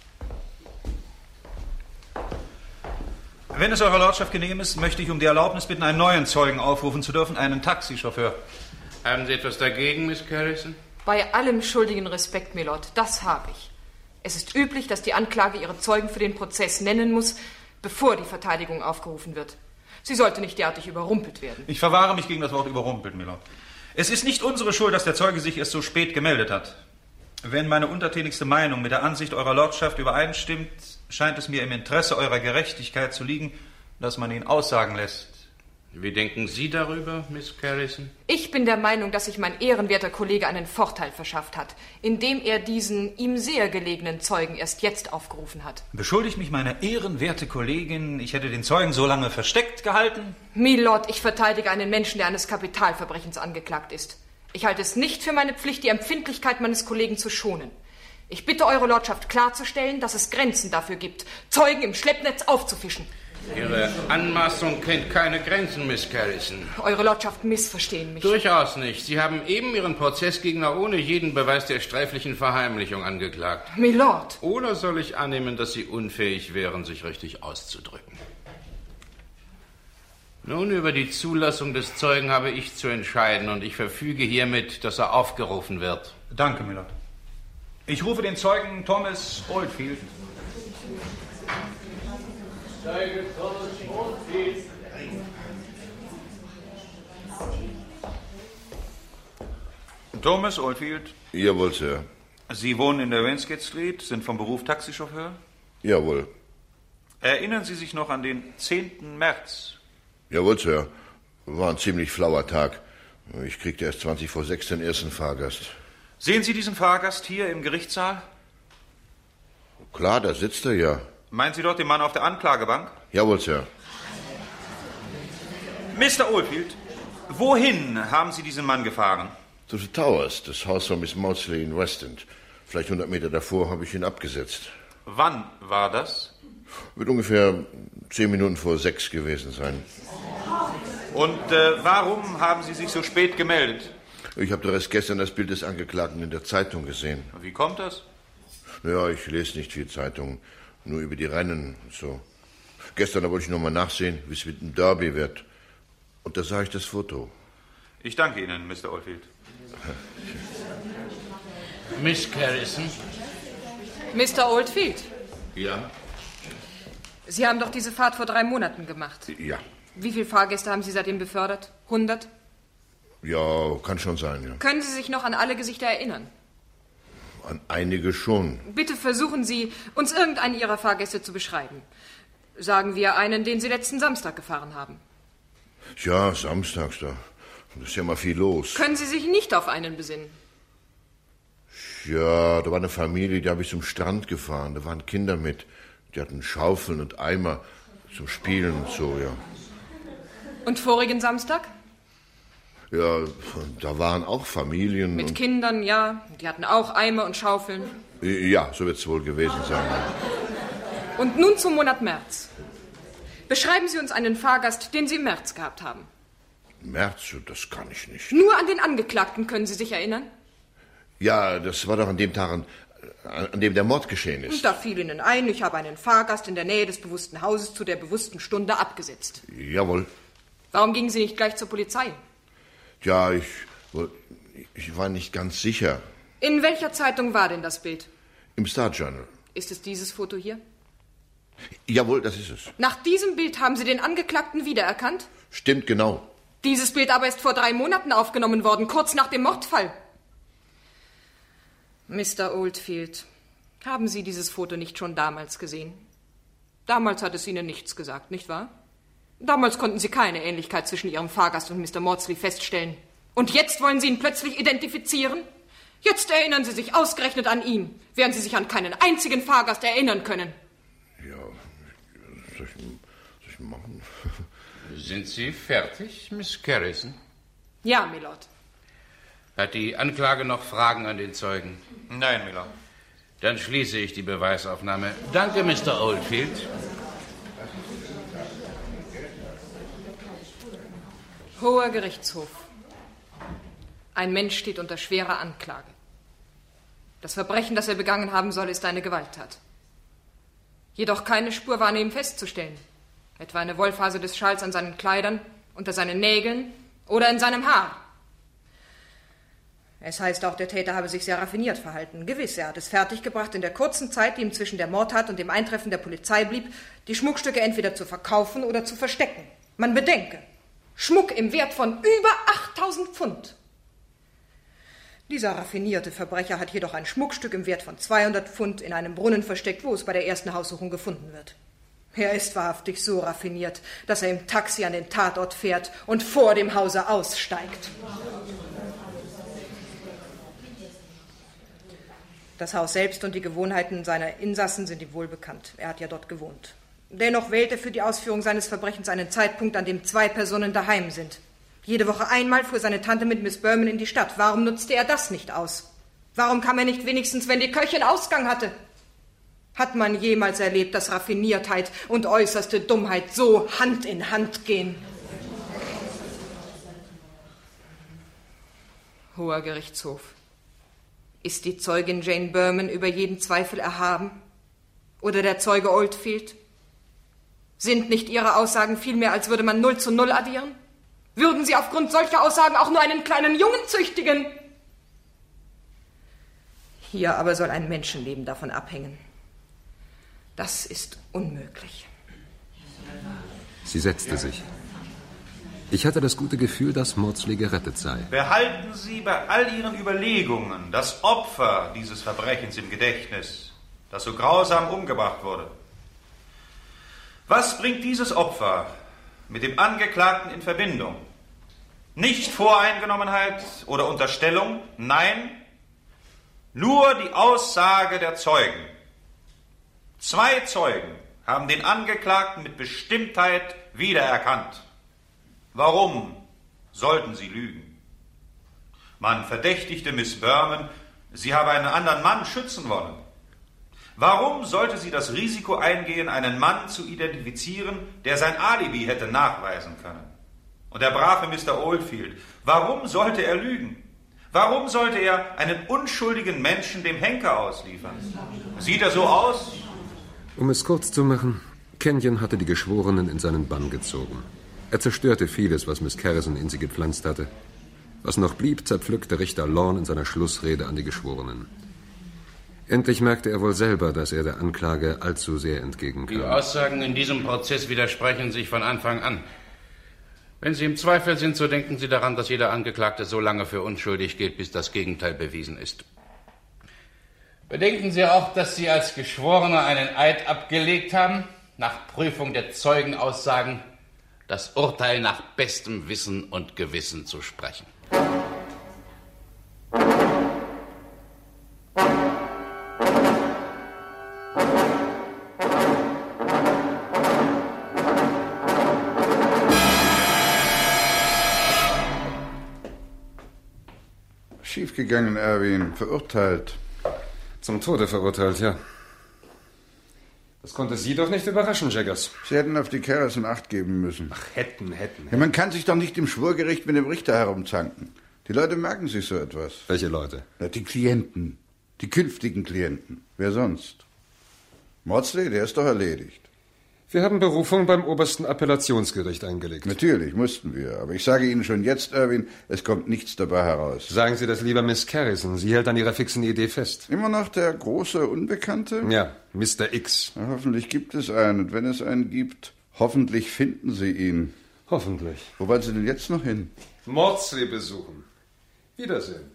Wenn es Eurer Lordschaft genehm ist, möchte ich um die Erlaubnis bitten, einen neuen Zeugen aufrufen zu dürfen, einen Taxichauffeur. Haben Sie etwas dagegen, Miss Carrison? Bei allem schuldigen Respekt, Milord, das habe ich. Es ist üblich, dass die Anklage ihre Zeugen für den Prozess nennen muss, bevor die Verteidigung aufgerufen wird. Sie sollte nicht derartig überrumpelt werden. Ich verwahre mich gegen das Wort überrumpelt, Milord. Es ist nicht unsere Schuld, dass der Zeuge sich erst so spät gemeldet hat. Wenn meine untertänigste Meinung mit der Ansicht Eurer Lordschaft übereinstimmt, scheint es mir im Interesse eurer Gerechtigkeit zu liegen, dass man ihn aussagen lässt. Wie denken Sie darüber, Miss Carrison? Ich bin der Meinung, dass sich mein ehrenwerter Kollege einen Vorteil verschafft hat, indem er diesen ihm sehr gelegenen Zeugen erst jetzt aufgerufen hat. Beschuldigt mich meine ehrenwerte Kollegin, ich hätte den Zeugen so lange versteckt gehalten? Milord, ich verteidige einen Menschen, der eines Kapitalverbrechens angeklagt ist. Ich halte es nicht für meine Pflicht, die Empfindlichkeit meines Kollegen zu schonen. Ich bitte Eure Lordschaft klarzustellen, dass es Grenzen dafür gibt, Zeugen im Schleppnetz aufzufischen. Ihre Anmaßung kennt keine Grenzen, Miss Carrison. Eure Lordschaft missverstehen mich. Durchaus nicht. Sie haben eben Ihren Prozessgegner ohne jeden Beweis der sträflichen Verheimlichung angeklagt. Milord. Oder soll ich annehmen, dass Sie unfähig wären, sich richtig auszudrücken? Nun, über die Zulassung des Zeugen habe ich zu entscheiden und ich verfüge hiermit, dass er aufgerufen wird. Danke, Milord. Ich rufe den Zeugen Thomas Oldfield. Zeuge Thomas Oldfield. Thomas Oldfield. Jawohl, Sir. Sie wohnen in der Wainsgate Street, sind vom Beruf Taxichauffeur? Jawohl. Erinnern Sie sich noch an den 10. März? Jawohl, Sir. War ein ziemlich flauer Tag. Ich kriegte erst 6:20 den ersten Fahrgast. Sehen Sie diesen Fahrgast hier im Gerichtssaal? Klar, da sitzt er ja. Meinen Sie dort den Mann auf der Anklagebank? Jawohl, Sir. Mr. Oldfield, wohin haben Sie diesen Mann gefahren? Zu The Towers, das Haus von Miss Maudsley in West End. Vielleicht 100 Meter davor habe ich ihn abgesetzt. Wann war das? Wird ungefähr 10 Minuten vor 6 gewesen sein. Und warum haben Sie sich so spät gemeldet? Ich habe doch erst gestern das Bild des Angeklagten in der Zeitung gesehen. Wie kommt das? Naja, ich lese nicht viel Zeitung, nur über die Rennen und so. Gestern wollte ich noch mal nachsehen, wie es mit dem Derby wird. Und da sah ich das Foto. Ich danke Ihnen, Mr. Oldfield. Miss Carrison? Mr. Oldfield? Ja? Sie haben doch diese Fahrt vor 3 Monaten gemacht. Ja. Wie viele Fahrgäste haben Sie seitdem befördert? 100? Ja, kann schon sein, ja. Können Sie sich noch an alle Gesichter erinnern? An einige schon. Bitte versuchen Sie, uns irgendeinen Ihrer Fahrgäste zu beschreiben. Sagen wir einen, den Sie letzten Samstag gefahren haben. Ja, samstags da. Da ist ja mal viel los. Können Sie sich nicht auf einen besinnen? Ja, da war eine Familie, die habe ich zum Strand gefahren. Da waren Kinder mit. Die hatten Schaufeln und Eimer zum Spielen und so, ja. Und vorigen Samstag? Ja, da waren auch Familien. Mit Kindern, ja. Die hatten auch Eimer und Schaufeln. Ja, so wird es wohl gewesen sein. Ja. Und nun zum Monat März. Beschreiben Sie uns einen Fahrgast, den Sie im März gehabt haben. März? Das kann ich nicht. Nur an den Angeklagten können Sie sich erinnern? Ja, das war doch an dem Tag, an dem der Mord geschehen ist. Und da fiel Ihnen ein, ich habe einen Fahrgast in der Nähe des bewussten Hauses zu der bewussten Stunde abgesetzt. Jawohl. Warum gingen Sie nicht gleich zur Polizei? Ja, ich war nicht ganz sicher. In welcher Zeitung war denn das Bild? Im Star Journal. Ist es dieses Foto hier? Jawohl, das ist es. Nach diesem Bild haben Sie den Angeklagten wiedererkannt? Stimmt, genau. Dieses Bild aber ist vor 3 Monaten aufgenommen worden, kurz nach dem Mordfall. Mr. Oldfield, haben Sie dieses Foto nicht schon damals gesehen? Damals hat es Ihnen nichts gesagt, nicht wahr? Damals konnten Sie keine Ähnlichkeit zwischen Ihrem Fahrgast und Mr. Maudsley feststellen. Und jetzt wollen Sie ihn plötzlich identifizieren? Jetzt erinnern Sie sich ausgerechnet an ihn, während Sie sich an keinen einzigen Fahrgast erinnern können. Ja, was soll ich machen? Sind Sie fertig, Miss Carrison? Ja, Milord. Hat die Anklage noch Fragen an den Zeugen? Nein, Milord. Dann schließe ich die Beweisaufnahme. Danke, Mr. Oldfield. Hoher Gerichtshof. Ein Mensch steht unter schwerer Anklage. Das Verbrechen, das er begangen haben soll, ist eine Gewalttat. Jedoch keine Spur war an ihm festzustellen. Etwa eine Wollfaser des Schals an seinen Kleidern, unter seinen Nägeln oder in seinem Haar. Es heißt auch, der Täter habe sich sehr raffiniert verhalten. Gewiss, er hat es fertiggebracht, in der kurzen Zeit, die ihm zwischen der Mordtat und dem Eintreffen der Polizei blieb, die Schmuckstücke entweder zu verkaufen oder zu verstecken. Man bedenke, Schmuck im Wert von über 8000 Pfund. Dieser raffinierte Verbrecher hat jedoch ein Schmuckstück im Wert von 200 Pfund in einem Brunnen versteckt, wo es bei der ersten Haussuchung gefunden wird. Er ist wahrhaftig so raffiniert, dass er im Taxi an den Tatort fährt und vor dem Hause aussteigt. Das Haus selbst und die Gewohnheiten seiner Insassen sind ihm wohl bekannt. Er hat ja dort gewohnt. Dennoch wählt er für die Ausführung seines Verbrechens einen Zeitpunkt, an dem 2 Personen daheim sind. Jede Woche einmal fuhr seine Tante mit Miss Berman in die Stadt. Warum nutzte er das nicht aus? Warum kam er nicht wenigstens, wenn die Köchin Ausgang hatte? Hat man jemals erlebt, dass Raffiniertheit und äußerste Dummheit so Hand in Hand gehen? Hoher Gerichtshof. Ist die Zeugin Jane Berman über jeden Zweifel erhaben? Oder der Zeuge Oldfield? Sind nicht Ihre Aussagen vielmehr, als würde man 0 zu 0 addieren? Würden Sie aufgrund solcher Aussagen auch nur einen kleinen Jungen züchtigen? Hier aber soll ein Menschenleben davon abhängen. Das ist unmöglich. Sie setzte sich. Ich hatte das gute Gefühl, dass Maudsley gerettet sei. Behalten Sie bei all Ihren Überlegungen das Opfer dieses Verbrechens im Gedächtnis, das so grausam umgebracht wurde. Was bringt dieses Opfer mit dem Angeklagten in Verbindung? Nicht Voreingenommenheit oder Unterstellung, nein, nur die Aussage der Zeugen. 2 Zeugen haben den Angeklagten mit Bestimmtheit wiedererkannt. Warum sollten sie lügen? Man verdächtigte Miss Berman, sie habe einen anderen Mann schützen wollen. Warum sollte sie das Risiko eingehen, einen Mann zu identifizieren, der sein Alibi hätte nachweisen können? Und der brave Mr. Oldfield, warum sollte er lügen? Warum sollte er einen unschuldigen Menschen dem Henker ausliefern? Sieht er so aus? Um es kurz zu machen, Kenyon hatte die Geschworenen in seinen Bann gezogen. Er zerstörte vieles, was Miss Carrison in sie gepflanzt hatte. Was noch blieb, zerpflückte Richter Lorne in seiner Schlussrede an die Geschworenen. Endlich merkte er wohl selber, dass er der Anklage allzu sehr entgegenkam. Die Aussagen in diesem Prozess widersprechen sich von Anfang an. Wenn Sie im Zweifel sind, so denken Sie daran, dass jeder Angeklagte so lange für unschuldig gilt, bis das Gegenteil bewiesen ist. Bedenken Sie auch, dass Sie als Geschworener einen Eid abgelegt haben, nach Prüfung der Zeugenaussagen das Urteil nach bestem Wissen und Gewissen zu sprechen. Schiefgegangen, Erwin. Verurteilt. Zum Tode verurteilt, ja. Das konnte Sie doch nicht überraschen, Jaggers. Sie hätten auf die Kerls in Acht geben müssen. Ach, hätten. Ja, man kann sich doch nicht im Schwurgericht mit dem Richter herumzanken. Die Leute merken sich so etwas. Welche Leute? Na, die Klienten. Die künftigen Klienten. Wer sonst? Maudsley, der ist doch erledigt. Wir haben Berufung beim obersten Appellationsgericht eingelegt. Natürlich, mussten wir. Aber ich sage Ihnen schon jetzt, Erwin, es kommt nichts dabei heraus. Sagen Sie das lieber Miss Carrison. Sie hält an ihrer fixen Idee fest. Immer noch der große Unbekannte? Ja, Mr. X. Na, hoffentlich gibt es einen. Und wenn es einen gibt, hoffentlich finden Sie ihn. Hoffentlich. Wo wollen Sie denn jetzt noch hin? Maudsley besuchen. Wiedersehen.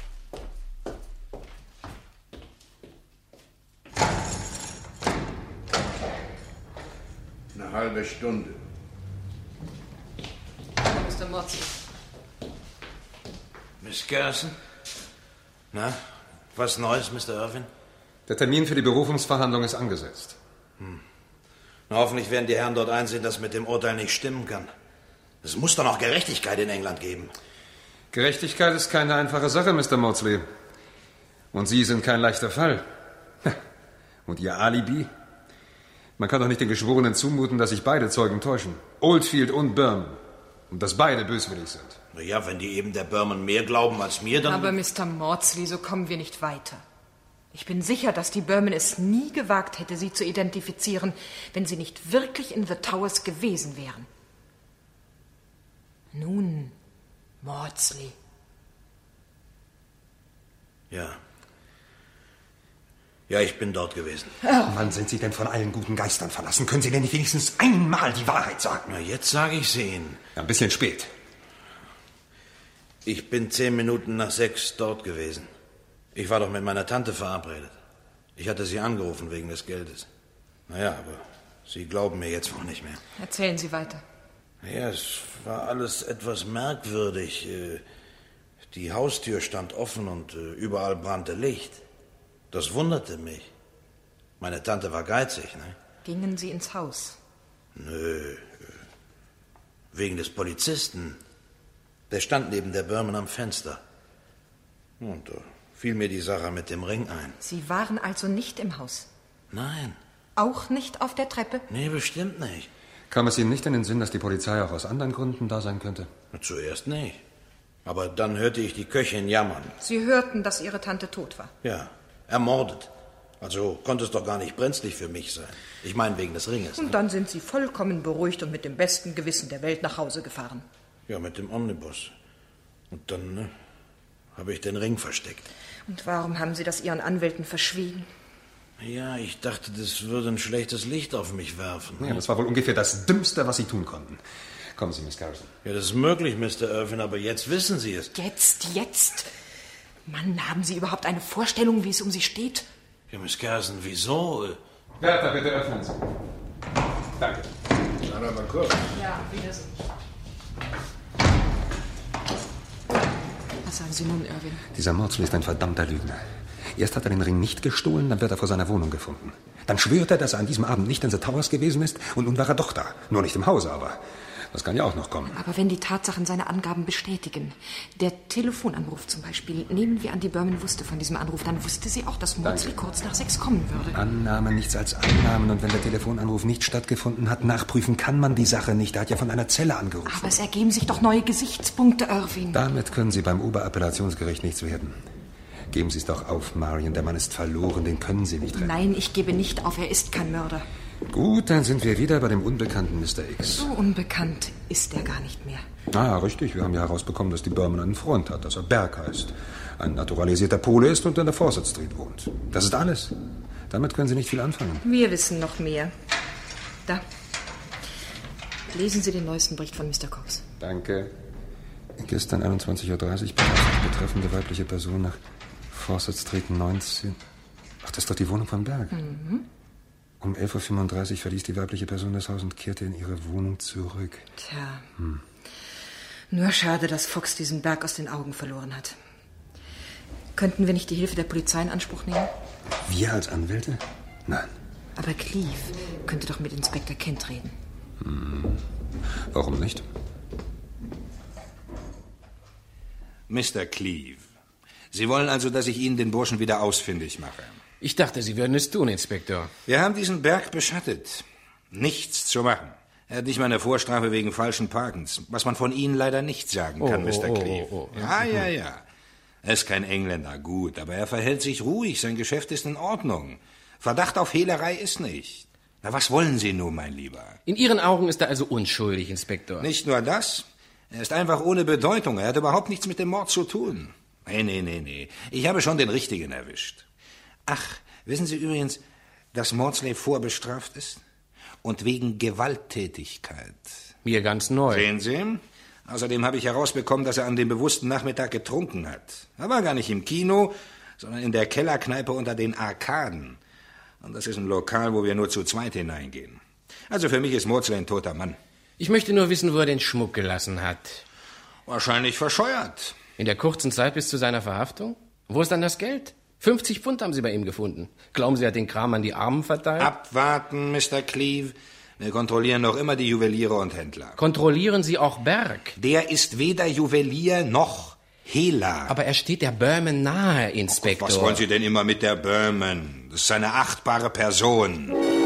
Eine halbe Stunde. Mr. Maudsley. Miss Garrison? Na, was Neues, Mr. Irvin? Der Termin für die Berufungsverhandlung ist angesetzt. Na, hoffentlich werden die Herren dort einsehen, dass mit dem Urteil nicht stimmen kann. Es muss doch noch Gerechtigkeit in England geben. Gerechtigkeit ist keine einfache Sache, Mr. Maudsley. Und Sie sind kein leichter Fall. Und Ihr Alibi? Man kann doch nicht den Geschworenen zumuten, dass sich beide Zeugen täuschen. Oldfield und Berman. Und dass beide böswillig sind. Na ja, wenn die eben der Berman mehr glauben als mir, dann... Aber Mr. Maudsley, so kommen wir nicht weiter. Ich bin sicher, dass die Berman es nie gewagt hätte, sie zu identifizieren, wenn sie nicht wirklich in The Towers gewesen wären. Nun, Maudsley. Ja. Ja, ich bin dort gewesen. Wann sind Sie denn von allen guten Geistern verlassen? Können Sie denn nicht wenigstens einmal die Wahrheit sagen? Na, jetzt sage ich sie Ihnen. Ja, ein bisschen spät. Ich bin 10 Minuten nach 6 dort gewesen. Ich war doch mit meiner Tante verabredet. Ich hatte sie angerufen wegen des Geldes. Naja, aber Sie glauben mir jetzt wohl nicht mehr. Erzählen Sie weiter. Ja, es war alles etwas merkwürdig. Die Haustür stand offen und überall brannte Licht. Das wunderte mich. Meine Tante war geizig, ne? Gingen Sie ins Haus? Nö. Wegen des Polizisten. Der stand neben der Berman am Fenster. Und da fiel mir die Sache mit dem Ring ein. Sie waren also nicht im Haus? Nein. Auch nicht auf der Treppe? Nee, bestimmt nicht. Kam es Ihnen nicht in den Sinn, dass die Polizei auch aus anderen Gründen da sein könnte? Zuerst nicht. Aber dann hörte ich die Köchin jammern. Sie hörten, dass Ihre Tante tot war? Ja, ermordet. Also konnte es doch gar nicht brenzlig für mich sein. Ich meine wegen des Ringes. Und dann sind Sie vollkommen beruhigt und mit dem besten Gewissen der Welt nach Hause gefahren? Ja, mit dem Omnibus. Und dann habe ich den Ring versteckt. Und warum haben Sie das Ihren Anwälten verschwiegen? Ja, ich dachte, das würde ein schlechtes Licht auf mich werfen. Ja, das war wohl ungefähr das Dümmste, was Sie tun konnten. Kommen Sie, Miss Garrison. Ja, das ist möglich, Mr. Irvin, aber jetzt wissen Sie es. Jetzt? Mann, haben Sie überhaupt eine Vorstellung, wie es um Sie steht? Ja, Miss Garrison, wieso? Wärter, bitte öffnen Sie. Danke. Dann aber kurz. Ja, wiedersehen. Was sagen Sie nun, Irvin? Dieser Maudsley ist ein verdammter Lügner. Erst hat er den Ring nicht gestohlen, dann wird er vor seiner Wohnung gefunden. Dann schwört er, dass er an diesem Abend nicht in The Towers gewesen ist und nun war er doch da. Nur nicht im Hause, aber das kann ja auch noch kommen. Aber wenn die Tatsachen seine Angaben bestätigen, der Telefonanruf zum Beispiel, nehmen wir an, die Berman wusste von diesem Anruf, dann wusste sie auch, dass Maudsley kurz nach 6 kommen würde. Annahmen, nichts als Annahmen. Und wenn der Telefonanruf nicht stattgefunden hat, nachprüfen kann man die Sache nicht. Er hat ja von einer Zelle angerufen. Aber es ergeben sich doch neue Gesichtspunkte, Irvin. Damit können Sie beim Oberappellationsgericht nichts werden. Geben Sie es doch auf, Marion. Der Mann ist verloren, den können Sie nicht retten. Nein, ich gebe nicht auf, er ist kein Mörder. Gut, dann sind wir wieder bei dem unbekannten Mr. X. So unbekannt ist er gar nicht mehr. Ah, richtig. Wir haben ja herausbekommen, dass die Berman einen Freund hat, dass er Berg heißt, ein naturalisierter Pole ist und in der Fawcett Street wohnt. Das ist alles. Damit können Sie nicht viel anfangen. Wir wissen noch mehr. Da. Lesen Sie den neuesten Bericht von Mr. Cox. Danke. Gestern 21:30 Uhr betreffende weibliche Person nach Fawcett Street 19. Ach, das ist doch die Wohnung von Berg. Mhm. Um 11:35 Uhr verließ die weibliche Person das Haus und kehrte in ihre Wohnung zurück. Tja. Nur schade, dass Fox diesen Berg aus den Augen verloren hat. Könnten wir nicht die Hilfe der Polizei in Anspruch nehmen? Wir als Anwälte? Nein. Aber Cleave könnte doch mit Inspektor Kent reden. Warum nicht? Mr. Cleave, Sie wollen also, dass ich Ihnen den Burschen wieder ausfindig mache? Ich dachte, Sie würden es tun, Inspektor. Wir haben diesen Berg beschattet. Nichts zu machen. Er hat nicht mal eine Vorstrafe wegen falschen Parkens, was man von Ihnen leider nicht sagen kann, Mr. Cleave. Ja. Er ist kein Engländer, gut, aber er verhält sich ruhig, sein Geschäft ist in Ordnung. Verdacht auf Hehlerei ist nicht. Na, was wollen Sie nun, mein Lieber? In Ihren Augen ist er also unschuldig, Inspektor. Nicht nur das, er ist einfach ohne Bedeutung, er hat überhaupt nichts mit dem Mord zu tun. Nee, ich habe schon den Richtigen erwischt. Ach, wissen Sie übrigens, dass Maudsley vorbestraft ist? Und wegen Gewalttätigkeit. Mir ganz neu. Sehen Sie? Außerdem habe ich herausbekommen, dass er an dem bewussten Nachmittag getrunken hat. Er war gar nicht im Kino, sondern in der Kellerkneipe unter den Arkaden. Und das ist ein Lokal, wo wir nur zu zweit hineingehen. Also für mich ist Maudsley ein toter Mann. Ich möchte nur wissen, wo er den Schmuck gelassen hat. Wahrscheinlich verscheuert. In der kurzen Zeit bis zu seiner Verhaftung? Wo ist dann das Geld? 50 Pfund haben Sie bei ihm gefunden. Glauben Sie, er hat den Kram an die Armen verteilt? Abwarten, Mr. Cleave. Wir kontrollieren noch immer die Juweliere und Händler. Kontrollieren Sie auch Berg? Der ist weder Juwelier noch Hehler. Aber er steht der Berman nahe, Inspektor. Was wollen Sie denn immer mit der Berman? Das ist eine achtbare Person.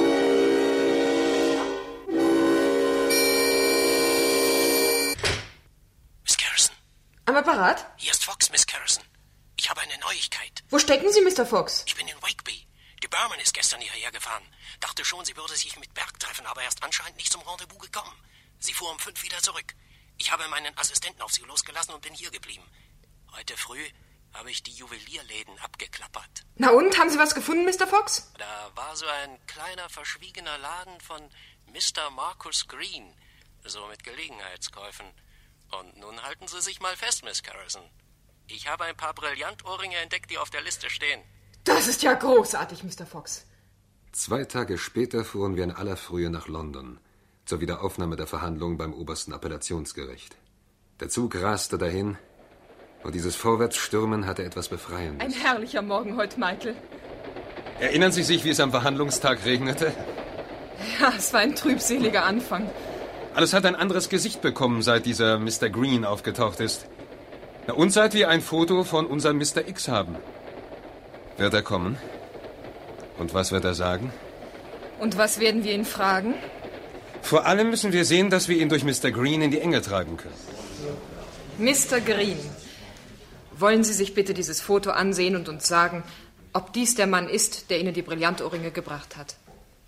Miss Carrison. Am Apparat? Hier ist Fox, Miss Carrison. Ich habe eine Neuigkeit. Wo stecken Sie, Mr. Fox? Ich bin in Wakeby. Die Berman ist gestern hierher gefahren. Dachte schon, sie würde sich mit Berg treffen, aber er ist anscheinend nicht zum Rendezvous gekommen. Sie fuhr um 5 wieder zurück. Ich habe meinen Assistenten auf sie losgelassen und bin hier geblieben. Heute früh habe ich die Juwelierläden abgeklappert. Na und, haben Sie was gefunden, Mr. Fox? Da war so ein kleiner, verschwiegener Laden von Mr. Marcus Green, so mit Gelegenheitskäufen. Und nun halten Sie sich mal fest, Miss Carrison. Ich habe ein paar Brillantohrringe entdeckt, die auf der Liste stehen. Das ist ja großartig, Mr. Fox. 2 Tage später fuhren wir in aller Frühe nach London zur Wiederaufnahme der Verhandlungen beim obersten Appellationsgericht. Der Zug raste dahin und dieses Vorwärtsstürmen hatte etwas Befreiendes. Ein herrlicher Morgen heute, Michael. Erinnern Sie sich, wie es am Verhandlungstag regnete? Ja, es war ein trübseliger Anfang. Alles hat ein anderes Gesicht bekommen, seit dieser Mr. Green aufgetaucht ist. Na, und seit wir ein Foto von unserem Mr. X haben. Wird er kommen? Und was wird er sagen? Und was werden wir ihn fragen? Vor allem müssen wir sehen, dass wir ihn durch Mr. Green in die Enge treiben können. Mr. Green, wollen Sie sich bitte dieses Foto ansehen und uns sagen, ob dies der Mann ist, der Ihnen die Brillantohrringe gebracht hat?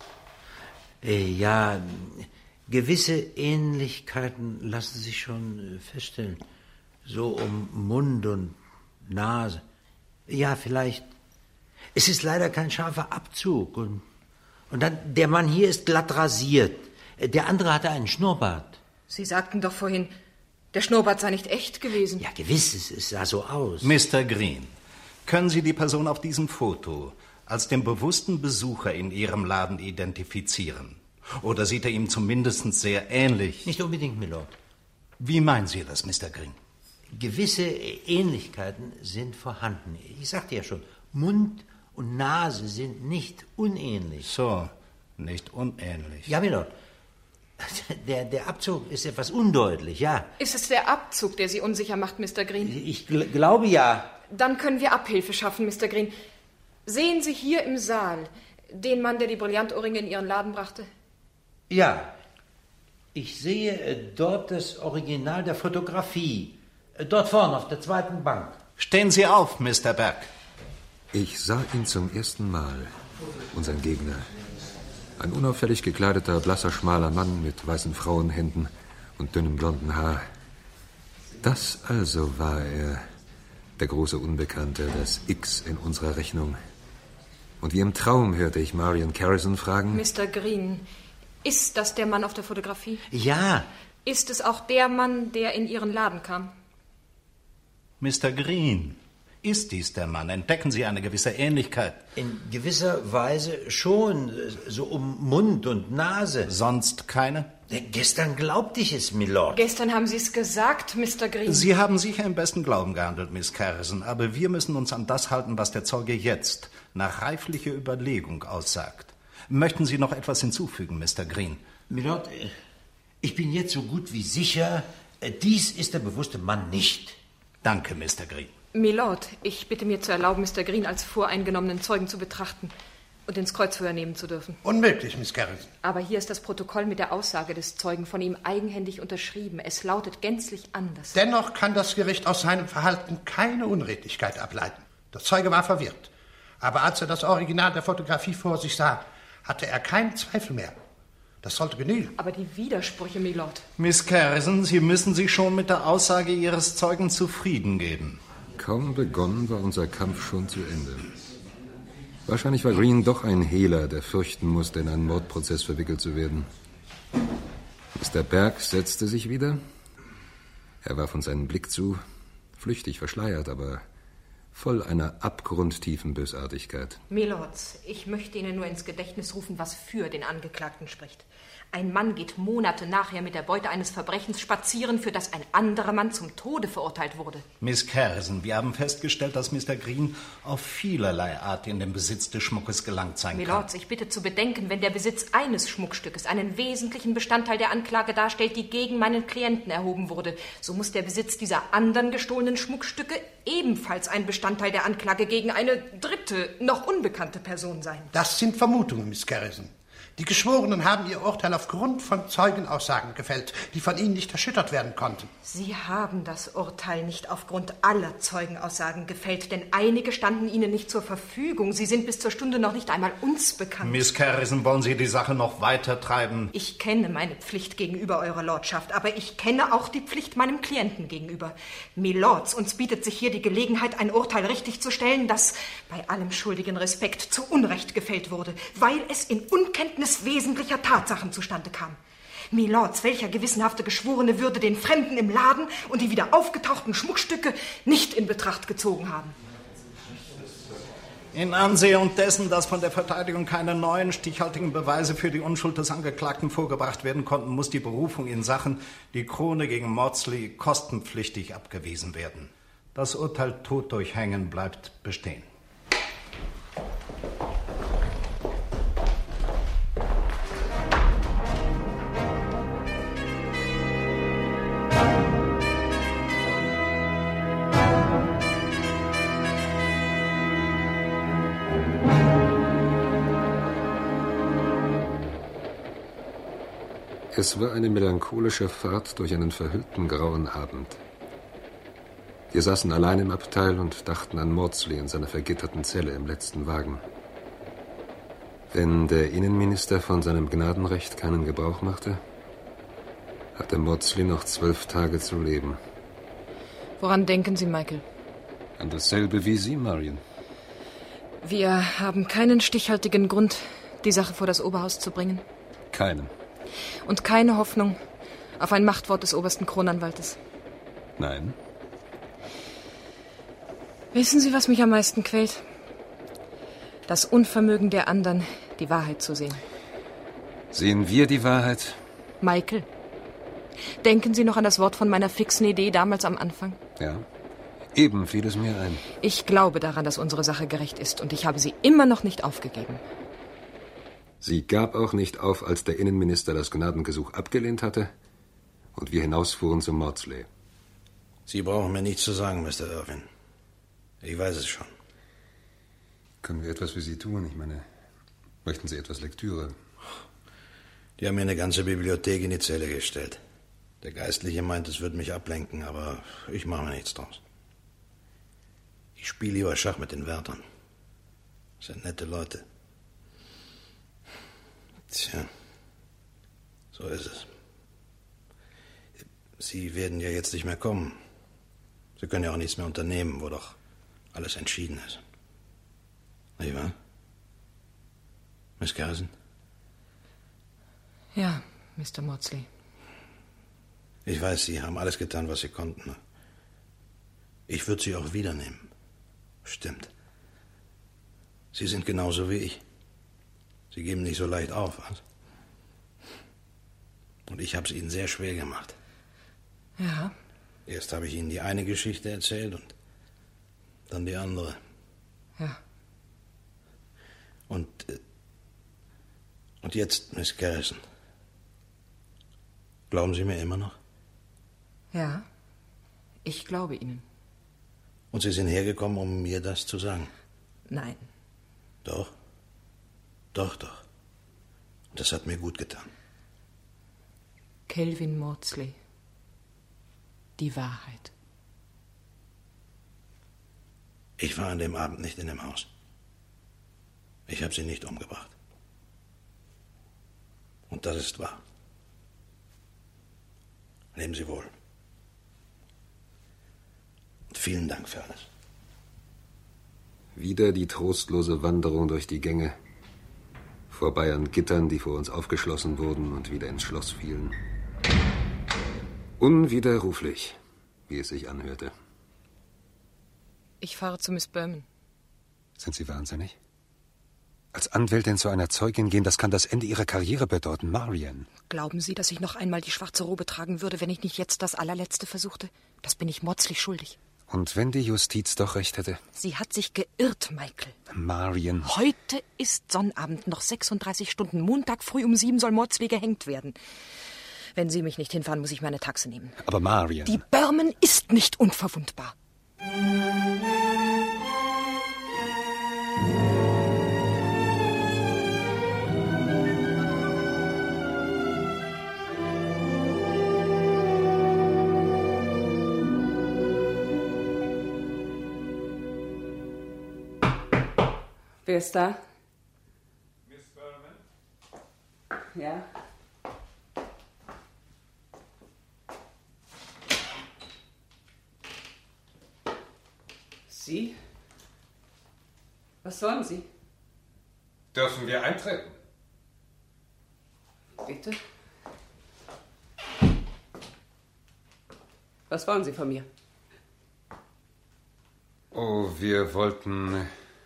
Ja, gewisse Ähnlichkeiten lassen sich schon feststellen. So um Mund und Nase. Ja, vielleicht. Es ist leider kein scharfer Abzug. Und dann, der Mann hier ist glatt rasiert. Der andere hatte einen Schnurrbart. Sie sagten doch vorhin, der Schnurrbart sei nicht echt gewesen. Ja, gewiss, es sah so aus. Mr. Green, können Sie die Person auf diesem Foto als den bewussten Besucher in Ihrem Laden identifizieren? Oder sieht er ihm zumindest sehr ähnlich? Nicht unbedingt, Milord. Wie meinen Sie das, Mr. Green? Gewisse Ähnlichkeiten sind vorhanden. Ich sagte ja schon, Mund und Nase sind nicht unähnlich. So, nicht unähnlich. Ja, Milord. Der Abzug ist etwas undeutlich, ja. Ist es der Abzug, der Sie unsicher macht, Mr. Green? Ich glaube ja. Dann können wir Abhilfe schaffen, Mr. Green. Sehen Sie hier im Saal den Mann, der die Brillantohrringe in Ihren Laden brachte? Ja. Ich sehe dort das Original der Fotografie. Dort vorne auf der zweiten Bank. Stehen Sie auf, Mr. Berg. Ich sah ihn zum ersten Mal, unseren Gegner, Ein unauffällig gekleideter, blasser, schmaler Mann mit weißen Frauenhänden und dünnem blonden Haar. Das also war er, der große Unbekannte, das X in unserer Rechnung. Und wie im Traum hörte ich Marion Carrison fragen: Mr. Green, ist das der Mann auf der Fotografie? Ja. Ist es auch der Mann, der in Ihren Laden kam? Mr. Green, ist dies der Mann? Entdecken Sie eine gewisse Ähnlichkeit? In gewisser Weise schon, so um Mund und Nase. Sonst keine? Gestern glaubte ich es, Milord. Gestern haben Sie es gesagt, Mr. Green. Sie haben sicher im besten Glauben gehandelt, Miss Carrison, aber wir müssen uns an das halten, was der Zeuge jetzt nach reiflicher Überlegung aussagt. Möchten Sie noch etwas hinzufügen, Mr. Green? Milord, ich bin jetzt so gut wie sicher, dies ist der bewusste Mann nicht. Danke, Mr. Green. Milord, ich bitte mir zu erlauben, Mr. Green als voreingenommenen Zeugen zu betrachten und ins Kreuzverhör nehmen zu dürfen. Unmöglich, Miss Carrison. Aber hier ist das Protokoll mit der Aussage des Zeugen von ihm eigenhändig unterschrieben. Es lautet gänzlich anders. Dennoch kann das Gericht aus seinem Verhalten keine Unredlichkeit ableiten. Der Zeuge war verwirrt. Aber als er das Original der Fotografie vor sich sah, hatte er keinen Zweifel mehr. Das sollte genügen. Aber die Widersprüche, Milord. Miss Carrison, Sie müssen sich schon mit der Aussage Ihres Zeugen zufrieden geben. Kaum begonnen, war unser Kampf schon zu Ende. Wahrscheinlich war Green doch ein Hehler, der fürchten musste, in einen Mordprozess verwickelt zu werden. Mr. Berg setzte sich wieder. Er warf uns einen Blick zu, flüchtig verschleiert, aber voll einer abgrundtiefen Bösartigkeit. Milords, ich möchte Ihnen nur ins Gedächtnis rufen, was für den Angeklagten spricht. Ein Mann geht Monate nachher mit der Beute eines Verbrechens spazieren, für das ein anderer Mann zum Tode verurteilt wurde. Miss Carrison, wir haben festgestellt, dass Mr. Green auf vielerlei Art in den Besitz des Schmuckes gelangt sein kann. Milords, ich bitte zu bedenken, wenn der Besitz eines Schmuckstückes einen wesentlichen Bestandteil der Anklage darstellt, die gegen meinen Klienten erhoben wurde, so muss der Besitz dieser anderen gestohlenen Schmuckstücke ebenfalls ein Bestandteil der Anklage gegen eine dritte, noch unbekannte Person sein. Das sind Vermutungen, Miss Carrison. Die Geschworenen haben ihr Urteil aufgrund von Zeugenaussagen gefällt, die von ihnen nicht erschüttert werden konnten. Sie haben das Urteil nicht aufgrund aller Zeugenaussagen gefällt, denn einige standen Ihnen nicht zur Verfügung. Sie sind bis zur Stunde noch nicht einmal uns bekannt. Miss Carrison, wollen Sie die Sache noch weiter treiben? Ich kenne meine Pflicht gegenüber Eurer Lordschaft, aber ich kenne auch die Pflicht meinem Klienten gegenüber. Milords, uns bietet sich hier die Gelegenheit, ein Urteil richtig zu stellen, das bei allem schuldigen Respekt zu Unrecht gefällt wurde, weil es in Unkenntnis wesentlicher Tatsachen zustande kam. Milords, welcher gewissenhafte Geschworene würde den Fremden im Laden und die wieder aufgetauchten Schmuckstücke nicht in Betracht gezogen haben? In Ansehung dessen, dass von der Verteidigung keine neuen stichhaltigen Beweise für die Unschuld des Angeklagten vorgebracht werden konnten, muss die Berufung in Sachen die Krone gegen Maudsley kostenpflichtig abgewiesen werden. Das Urteil Tod durch Hängen bleibt bestehen. Es war eine melancholische Fahrt durch einen verhüllten grauen Abend. Wir saßen allein im Abteil und dachten an Maudsley in seiner vergitterten Zelle im letzten Wagen. Wenn der Innenminister von seinem Gnadenrecht keinen Gebrauch machte, hatte Maudsley noch 12 Tage zu leben. Woran denken Sie, Michael? An dasselbe wie Sie, Marion. Wir haben keinen stichhaltigen Grund, die Sache vor das Oberhaus zu bringen. Keinen. Und keine Hoffnung auf ein Machtwort des obersten Kronanwaltes. Nein. Wissen Sie, was mich am meisten quält? Das Unvermögen der anderen, die Wahrheit zu sehen. Sehen wir die Wahrheit? Michael, denken Sie noch an das Wort von meiner fixen Idee damals am Anfang? Ja, eben fiel es mir ein. Ich glaube daran, dass unsere Sache gerecht ist, und ich habe sie immer noch nicht aufgegeben. Sie gab auch nicht auf, als der Innenminister das Gnadengesuch abgelehnt hatte und wir hinausfuhren zum Maudsley. Sie brauchen mir nichts zu sagen, Mr. Irwin. Ich weiß es schon. Können wir etwas für Sie tun? Ich meine, möchten Sie etwas Lektüre? Die haben mir eine ganze Bibliothek in die Zelle gestellt. Der Geistliche meint, es würde mich ablenken, aber ich mache mir nichts draus. Ich spiele lieber Schach mit den Wärtern. Das sind nette Leute. Tja, so ist es. Sie werden ja jetzt nicht mehr kommen. Sie können ja auch nichts mehr unternehmen, wo doch alles entschieden ist. Nicht wahr? Miss Garrison? Ja, Mr. Maudsley. Ich weiß, Sie haben alles getan, was Sie konnten. Ich würde Sie auch wiedernehmen. Stimmt. Sie sind genauso wie ich. Sie geben nicht so leicht auf. Was? Und ich habe es Ihnen sehr schwer gemacht. Ja. Erst habe ich Ihnen die eine Geschichte erzählt und dann die andere. Ja. Und jetzt, Miss Garrison. Glauben Sie mir immer noch? Ja, ich glaube Ihnen. Und Sie sind hergekommen, um mir das zu sagen? Nein. Doch. Doch. Und das hat mir gut getan. Kelvin Maudsley. Die Wahrheit. Ich war an dem Abend nicht in dem Haus. Ich habe sie nicht umgebracht. Und das ist wahr. Leben Sie wohl. Und vielen Dank für alles. Wieder die trostlose Wanderung durch die Gänge, vorbei an Gittern, die vor uns aufgeschlossen wurden und wieder ins Schloss fielen. Unwiderruflich, wie es sich anhörte. Ich fahre zu Miss Berman. Sind Sie wahnsinnig? Als Anwältin zu einer Zeugin gehen, das kann das Ende Ihrer Karriere bedeuten, Marian. Glauben Sie, dass ich noch einmal die schwarze Robe tragen würde, wenn ich nicht jetzt das allerletzte versuchte? Das bin ich Maudsley schuldig. Und wenn die Justiz doch recht hätte? Sie hat sich geirrt, Michael. Marian. Heute ist Sonnabend, noch 36 Stunden. Montag früh um 7 soll Maudsley gehängt werden. Wenn Sie mich nicht hinfahren, muss ich meine Taxe nehmen. Aber Marian... Die Berman ist nicht unverwundbar. Wer ist da? Miss Berman? Ja. Sie? Was wollen Sie? Dürfen wir eintreten? Bitte? Was wollen Sie von mir? Oh, wir wollten...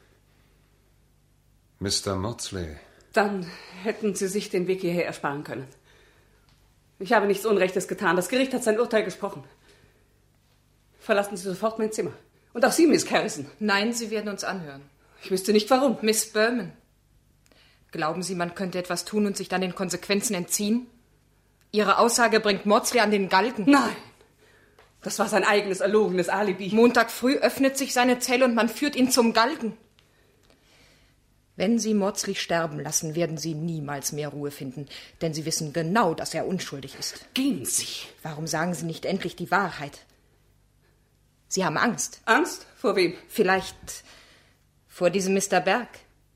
Mr. Maudsley. Dann hätten Sie sich den Weg hierher ersparen können. Ich habe nichts Unrechtes getan. Das Gericht hat sein Urteil gesprochen. Verlassen Sie sofort mein Zimmer. Und auch Sie, Miss Garrison. Nein, Sie werden uns anhören. Ich wüsste nicht, warum. Miss Berman, glauben Sie, man könnte etwas tun und sich dann den Konsequenzen entziehen? Ihre Aussage bringt Maudsley an den Galgen. Nein, das war sein eigenes, erlogenes Alibi. Montag früh öffnet sich seine Zelle und man führt ihn zum Galgen. Wenn Sie Maudsley sterben lassen, werden Sie niemals mehr Ruhe finden, denn Sie wissen genau, dass er unschuldig ist. Gehen Sie. Warum sagen Sie nicht endlich die Wahrheit? Sie haben Angst. Angst? Vor wem? Vielleicht vor diesem Mr. Berg.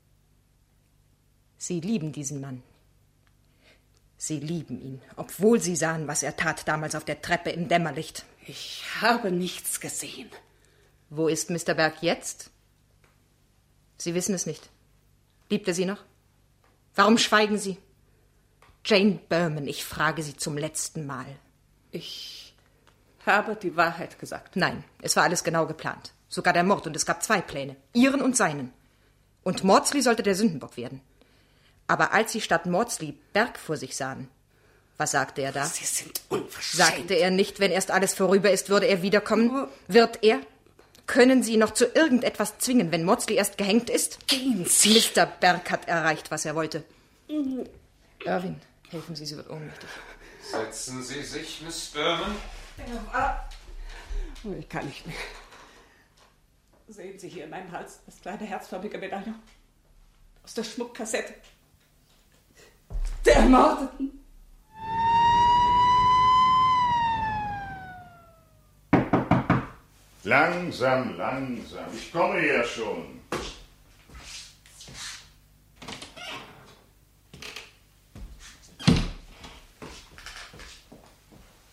Sie lieben diesen Mann. Sie lieben ihn, obwohl Sie sahen, was er tat damals auf der Treppe im Dämmerlicht. Ich habe nichts gesehen. Wo ist Mr. Berg jetzt? Sie wissen es nicht. Liebt er Sie noch? Warum schweigen Sie? Jane Berman, ich frage Sie zum letzten Mal. Ich habe die Wahrheit gesagt. Nein, es war alles genau geplant. Sogar der Mord, und es gab 2 Pläne. Ihren und seinen. Und Maudsley sollte der Sündenbock werden. Aber als Sie statt Maudsley Berg vor sich sahen, was sagte er da? Sie sind unverschämt. Sagte er nicht, wenn erst alles vorüber ist, würde er wiederkommen? Wird er? Können Sie ihn noch zu irgendetwas zwingen, wenn Maudsley erst gehängt ist? Gehen Sie. Mr. Berg hat erreicht, was er wollte. Irwin, helfen Sie, sie wird ohnmächtig. Setzen Sie sich, Miss Berman. Ich kann nicht mehr. Sehen Sie hier in meinem Hals das kleine herzförmige Medaillon aus der Schmuckkassette der Ermordeten. Langsam, langsam. Ich komme ja schon.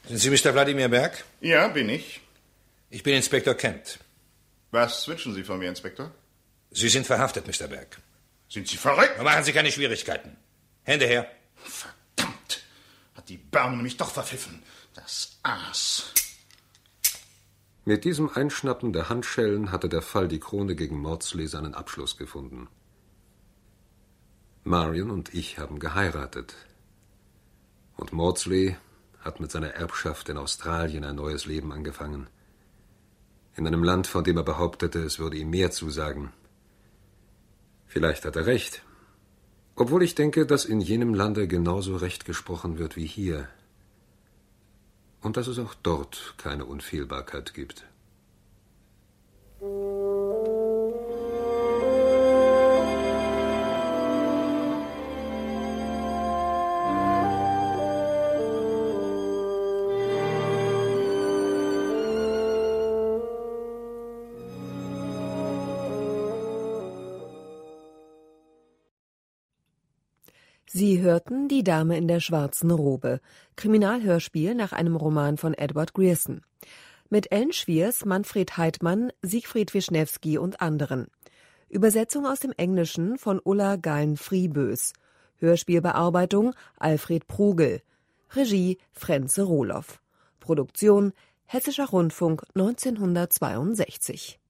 Sind Sie Mr. Wladimir Berg? Ja, bin ich. Ich bin Inspektor Kent. Was wünschen Sie von mir, Inspektor? Sie sind verhaftet, Mr. Berg. Sind Sie verrückt? Machen Sie keine Schwierigkeiten. Hände her. Verdammt! Hat die Birne mich doch verpfiffen. Das Aas. Mit diesem Einschnappen der Handschellen hatte der Fall Die Krone gegen Maudsley seinen Abschluss gefunden. Marion und ich haben geheiratet. Und Maudsley hat mit seiner Erbschaft in Australien ein neues Leben angefangen. In einem Land, von dem er behauptete, es würde ihm mehr zusagen. Vielleicht hat er recht. Obwohl ich denke, dass in jenem Lande genauso Recht gesprochen wird wie hier. Und dass es auch dort keine Unfehlbarkeit gibt. Sie hörten Die Dame in der schwarzen Robe, Kriminalhörspiel nach einem Roman von Edward Grierson. Mit Ellen Schwiers, Manfred Heidmann, Siegfried Wischnewski und anderen. Übersetzung aus dem Englischen von Ulla Gallen-Friebös. Hörspielbearbeitung Alfred Prugel. Regie Frenze Rohloff. Produktion Hessischer Rundfunk 1962.